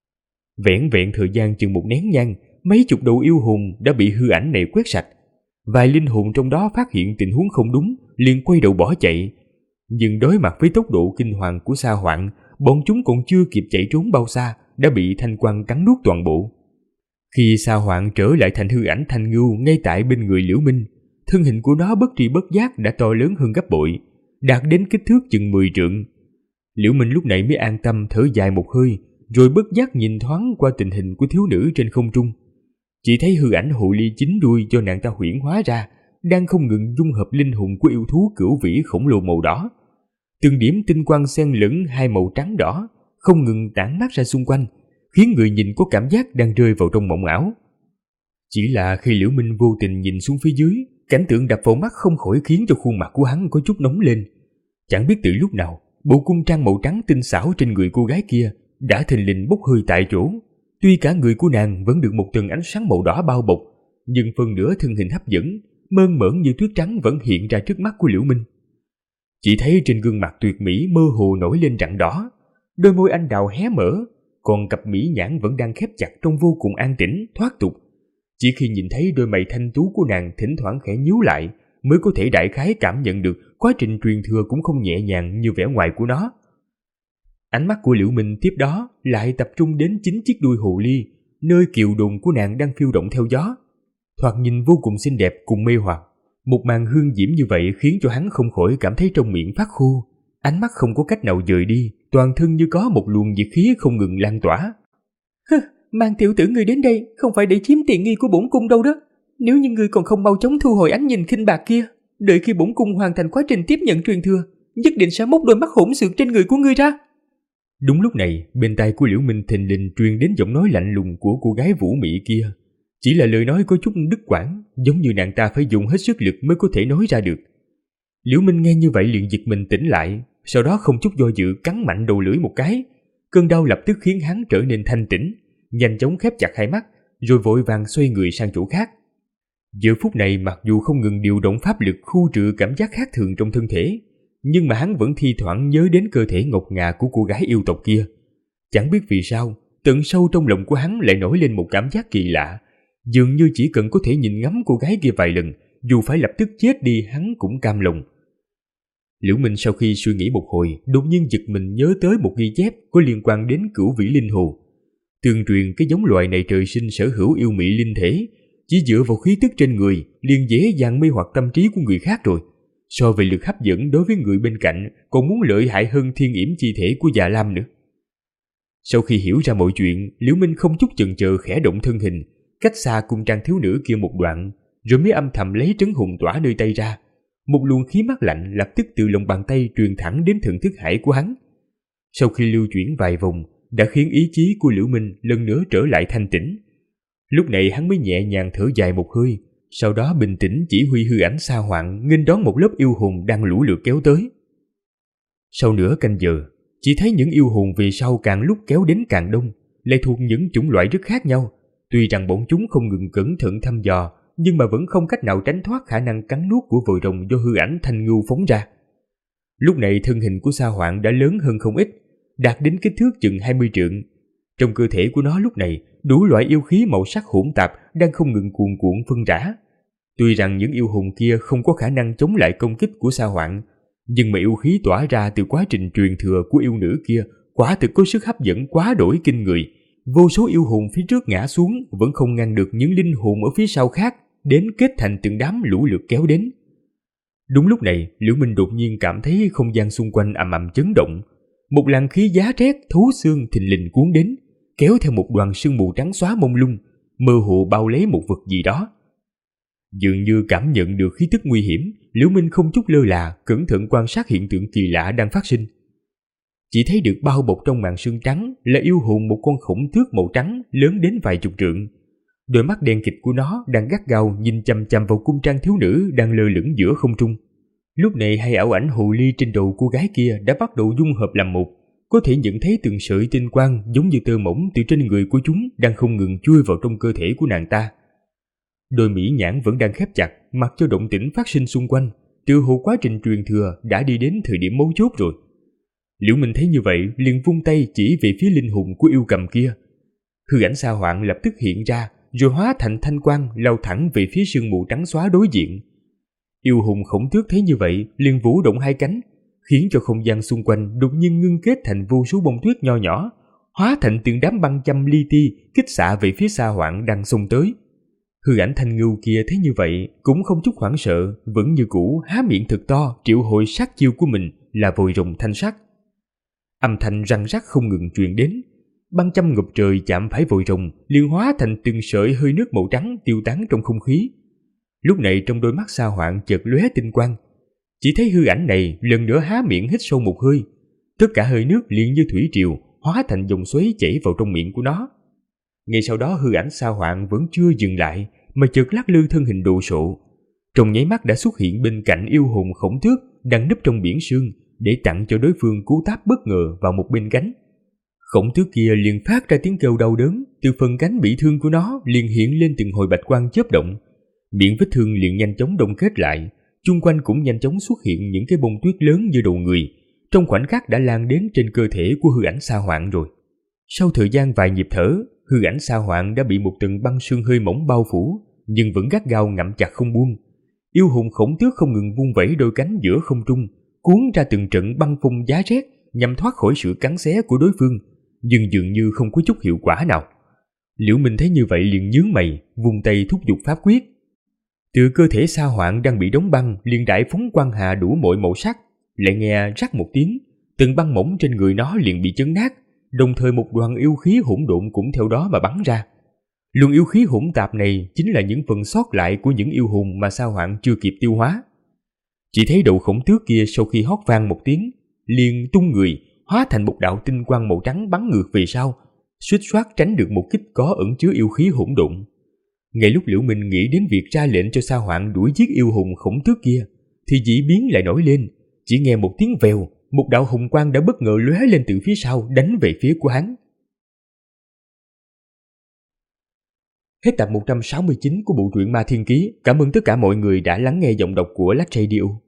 Vẻn vẹn thời gian chừng một nén nhang, mấy chục đầu yêu hồn đã bị hư ảnh này quét sạch. Vài linh hồn trong đó phát hiện tình huống không đúng, liền quay đầu bỏ chạy. Nhưng đối mặt với tốc độ kinh hoàng của Sa Hoạn, bọn chúng còn chưa kịp chạy trốn bao xa, đã bị thanh quang cắn nuốt toàn bộ. Khi Sa Hoạn trở lại thành hư ảnh thanh ngưu ngay tại bên người Liễu Minh, thân hình của nó bất tri bất giác đã to lớn hơn gấp bội, đạt đến kích thước chừng 10 trượng. Liễu Minh lúc này mới an tâm thở dài một hơi, rồi bất giác nhìn thoáng qua tình hình của thiếu nữ trên không trung. Chỉ thấy hư ảnh hồ ly chính đuôi do nàng ta huyễn hóa ra đang không ngừng dung hợp linh hồn của yêu thú cửu vĩ khổng lồ màu đỏ. Từng điểm tinh quang xen lẫn hai màu trắng đỏ không ngừng tản mát ra xung quanh, khiến người nhìn có cảm giác đang rơi vào trong mộng ảo. Chỉ là khi Liễu Minh vô tình nhìn xuống phía dưới, cảnh tượng đập vào mắt không khỏi khiến cho khuôn mặt của hắn có chút nóng lên. Chẳng biết từ lúc nào, bộ cung trang màu trắng tinh xảo trên người cô gái kia đã thình lình bốc hơi tại chỗ. Tuy cả người của nàng vẫn được một tầng ánh sáng màu đỏ bao bọc, nhưng phần nửa thân hình hấp dẫn, mơn mởn như tuyết trắng vẫn hiện ra trước mắt của Liễu Minh. Chỉ thấy trên gương mặt tuyệt mỹ mơ hồ nổi lên rạng đỏ, đôi môi anh đào hé mở, còn cặp mỹ nhãn vẫn đang khép chặt trong vô cùng an tĩnh, thoát tục. Chỉ khi nhìn thấy đôi mày thanh tú của nàng thỉnh thoảng khẽ nhíu lại, mới có thể đại khái cảm nhận được quá trình truyền thừa cũng không nhẹ nhàng như vẻ ngoài của nó. Ánh mắt của Liễu Minh tiếp đó lại tập trung đến chính chiếc đuôi hồ ly, nơi kiều đồn của nàng đang phiêu động theo gió. Thoạt nhìn vô cùng xinh đẹp cùng mê hoặc. Một màn hương diễm như vậy khiến cho hắn không khỏi cảm thấy trong miệng phát khô, ánh mắt không có cách nào dời đi, toàn thân như có một luồng nhiệt khí không ngừng lan tỏa. Mang tiểu tử ngươi đến đây không phải để chiếm tiện nghi của bổn cung đâu đó. Nếu như ngươi còn không mau chóng thu hồi ánh nhìn khinh bạc kia, đợi khi bổn cung hoàn thành quá trình tiếp nhận truyền thừa, nhất định sẽ móc đôi mắt hỗn xược trên người của ngươi ra. Đúng lúc này, bên tai của Liễu Minh thình lình truyền đến giọng nói lạnh lùng của cô gái vũ mị kia. Chỉ là lời nói có chút đứt quãng, giống như nàng ta phải dùng hết sức lực mới có thể nói ra được. Liễu Minh nghe như vậy liền giật mình tỉnh lại, sau đó không chút do dự cắn mạnh đầu lưỡi một cái. Cơn đau lập tức khiến hắn trở nên thanh tĩnh, nhanh chóng khép chặt hai mắt, rồi vội vàng xoay người sang chỗ khác. Giờ phút này mặc dù không ngừng điều động pháp lực khu trừ cảm giác khác thường trong thân thể, nhưng mà hắn vẫn thi thoảng nhớ đến cơ thể ngọc ngà của cô gái yêu tộc kia. Chẳng biết vì sao, tận sâu trong lòng của hắn lại nổi lên một cảm giác kỳ lạ, dường như chỉ cần có thể nhìn ngắm cô gái kia vài lần, dù phải lập tức chết đi hắn cũng cam lòng. Liễu Minh sau khi suy nghĩ một hồi, đột nhiên giật mình nhớ tới một ghi chép có liên quan đến cửu vĩ linh hồ. Tương truyền cái giống loài này trời sinh sở hữu yêu mị linh thể, chỉ dựa vào khí tức trên người liền dễ dàng mê hoặc tâm trí của người khác rồi. So về lực hấp dẫn đối với người bên cạnh còn muốn lợi hại hơn thiên yểm chi thể của Dạ Lam nữa. Sau khi hiểu ra mọi chuyện, Liễu Minh không chút chần chờ khẽ động thân hình, cách xa cung trang thiếu nữ kia một đoạn, rồi mới âm thầm lấy trấn hồn tỏa nơi tay ra. Một luồng khí mát lạnh lập tức từ lòng bàn tay truyền thẳng đến thần thức hải của hắn. Sau khi lưu chuyển vài vòng, đã khiến ý chí của Liễu Minh lần nữa trở lại thanh tĩnh. Lúc này hắn mới nhẹ nhàng thở dài một hơi, sau đó bình tĩnh chỉ huy hư ảnh Sa Hoạn nghênh đón một lớp yêu hồn đang lũ lượt kéo tới. Sau nửa canh giờ, chỉ thấy những yêu hồn về sau càng lúc kéo đến càng đông, lại thuộc những chủng loại rất khác nhau. Tuy rằng bọn chúng không ngừng cẩn thận thăm dò, nhưng mà vẫn không cách nào tránh thoát khả năng cắn nuốt của vòi rồng do hư ảnh thanh ngưu phóng ra. Lúc này thân hình của Sa Hoạn đã lớn hơn không ít, đạt đến kích thước chừng 20 trượng. Trong cơ thể của nó lúc này, đủ loại yêu khí màu sắc hỗn tạp đang không ngừng cuồn cuộn phân rã. Tuy rằng những yêu hồn kia không có khả năng chống lại công kích của Sa Hoạn, Nhưng mà yêu khí tỏa ra từ quá trình truyền thừa của yêu nữ kia quả thực có sức hấp dẫn quá đổi kinh người. Vô số yêu hồn phía trước ngã xuống vẫn không ngăn được những linh hồn ở phía sau khác đến kết thành từng đám lũ lượt kéo đến. Đúng lúc này, Liễu Minh đột nhiên cảm thấy không gian xung quanh ầm ầm chấn động. Một làn khí giá rét thấu xương thình lình cuốn đến, kéo theo một đoàn sương mù trắng xóa mông lung, mơ hồ bao lấy một vật gì đó. Dường như cảm nhận được khí tức nguy hiểm, Liễu Minh không chút lơ là, cẩn thận quan sát hiện tượng kỳ lạ đang phát sinh. Chỉ thấy được bao bọc trong màn sương trắng là yêu hồn một con khổng tước màu trắng lớn đến vài chục trượng. Đôi mắt đen kịt của nó đang gắt gao nhìn chằm chằm vào cung trang thiếu nữ đang lơ lửng giữa không trung. Lúc này hai ảo ảnh hồ ly trên đầu cô gái kia đã bắt đầu dung hợp làm một, có thể nhận thấy từng sợi tinh quang giống như tơ mỏng từ trên người của chúng đang không ngừng chui vào trong cơ thể của nàng ta. Đôi mỹ nhãn vẫn đang khép chặt, mặc cho động tĩnh phát sinh xung quanh, từ hồ quá trình truyền thừa đã đi đến thời điểm mấu chốt rồi. Liễu Minh thấy như vậy liền vung tay chỉ về phía linh hồn của yêu cầm kia. Hư ảnh Sa Hoạn lập tức hiện ra, rồi hóa thành thanh quang lao thẳng về phía sương mù trắng xóa đối diện. Yêu hồn khổng tước thấy như vậy liền vũ động hai cánh, khiến cho không gian xung quanh đột nhiên ngưng kết thành vô số bông tuyết nho nhỏ, hóa thành từng đám băng châm li ti kích xạ về phía Sa Hoạn đang xông tới. Hư ảnh thanh ngưu kia thấy như vậy cũng không chút hoảng sợ, vẫn như cũ há miệng thật to triệu hồi sát chiêu của mình là vòi rồng thanh sắc. Âm thanh răng rắc không ngừng truyền đến, băng châm ngập trời chạm phải vòi rồng liền hóa thành từng sợi hơi nước màu trắng tiêu tán trong không khí. Lúc này trong đôi mắt Sa Hoạn chợt lóe tinh quang, chỉ thấy hư ảnh này lần nữa há miệng hít sâu một hơi, tất cả hơi nước liền như thủy triều hóa thành dòng xoáy chảy vào trong miệng của nó. Ngay sau đó hư ảnh Sa Hoạn vẫn chưa dừng lại mà chợt lắc lư thân hình đồ sộ, trong nháy mắt đã xuất hiện bên cạnh yêu hồn khổng tước đang núp trong biển sương để tặng cho đối phương cú táp bất ngờ vào một bên cánh. Khổng tước kia liền phát ra tiếng kêu đau đớn, từ phần cánh bị thương của nó liền hiện lên từng hồi bạch quang chớp động, miệng vết thương liền nhanh chóng đông kết lại, chung quanh cũng nhanh chóng xuất hiện những cái bông tuyết lớn như đầu người, trong khoảnh khắc đã lan đến trên cơ thể của hư ảnh Sa Hoạn rồi. Sau thời gian vài nhịp thở, hư ảnh Sa Hoạn đã bị một tầng băng sương hơi mỏng bao phủ, nhưng vẫn gắt gao ngậm chặt không buông. Yêu hồn khổng tước không ngừng vung vẩy đôi cánh giữa không trung, cuốn ra từng trận băng phong giá rét nhằm thoát khỏi sự cắn xé của đối phương, nhưng dường như không có chút hiệu quả nào. Liễu Minh thấy như vậy liền nhướng mày, vung tay thúc giục pháp quyết. Từ cơ thể Sa Hoạn đang bị đóng băng liền đại phóng quang hà đủ mọi màu sắc, lại nghe rắc một tiếng, từng băng mỏng trên người nó liền bị chấn nát, đồng thời một đoàn yêu khí hỗn độn cũng theo đó mà bắn ra. Luồng yêu khí hỗn tạp này chính là những phần sót lại của những yêu hồn mà Sa Hoạn chưa kịp tiêu hóa. Chỉ thấy đầu khổng tước kia sau khi hót vang một tiếng, liền tung người, hóa thành một đạo tinh quang màu trắng bắn ngược về sau, suýt soát tránh được một kích có ẩn chứa yêu khí hỗn độn. Ngay lúc Liễu Minh nghĩ đến việc ra lệnh cho Sa Hoạn đuổi giết yêu hồn khổng tước kia, thì dị biến lại nổi lên. Chỉ nghe một tiếng vèo, một đạo hồng quang đã bất ngờ lóe lên từ phía sau đánh về phía của hắn. Hết tập 169 của bộ truyện Ma Thiên Ký. Cảm ơn tất cả mọi người đã lắng nghe giọng đọc của Lách Radio.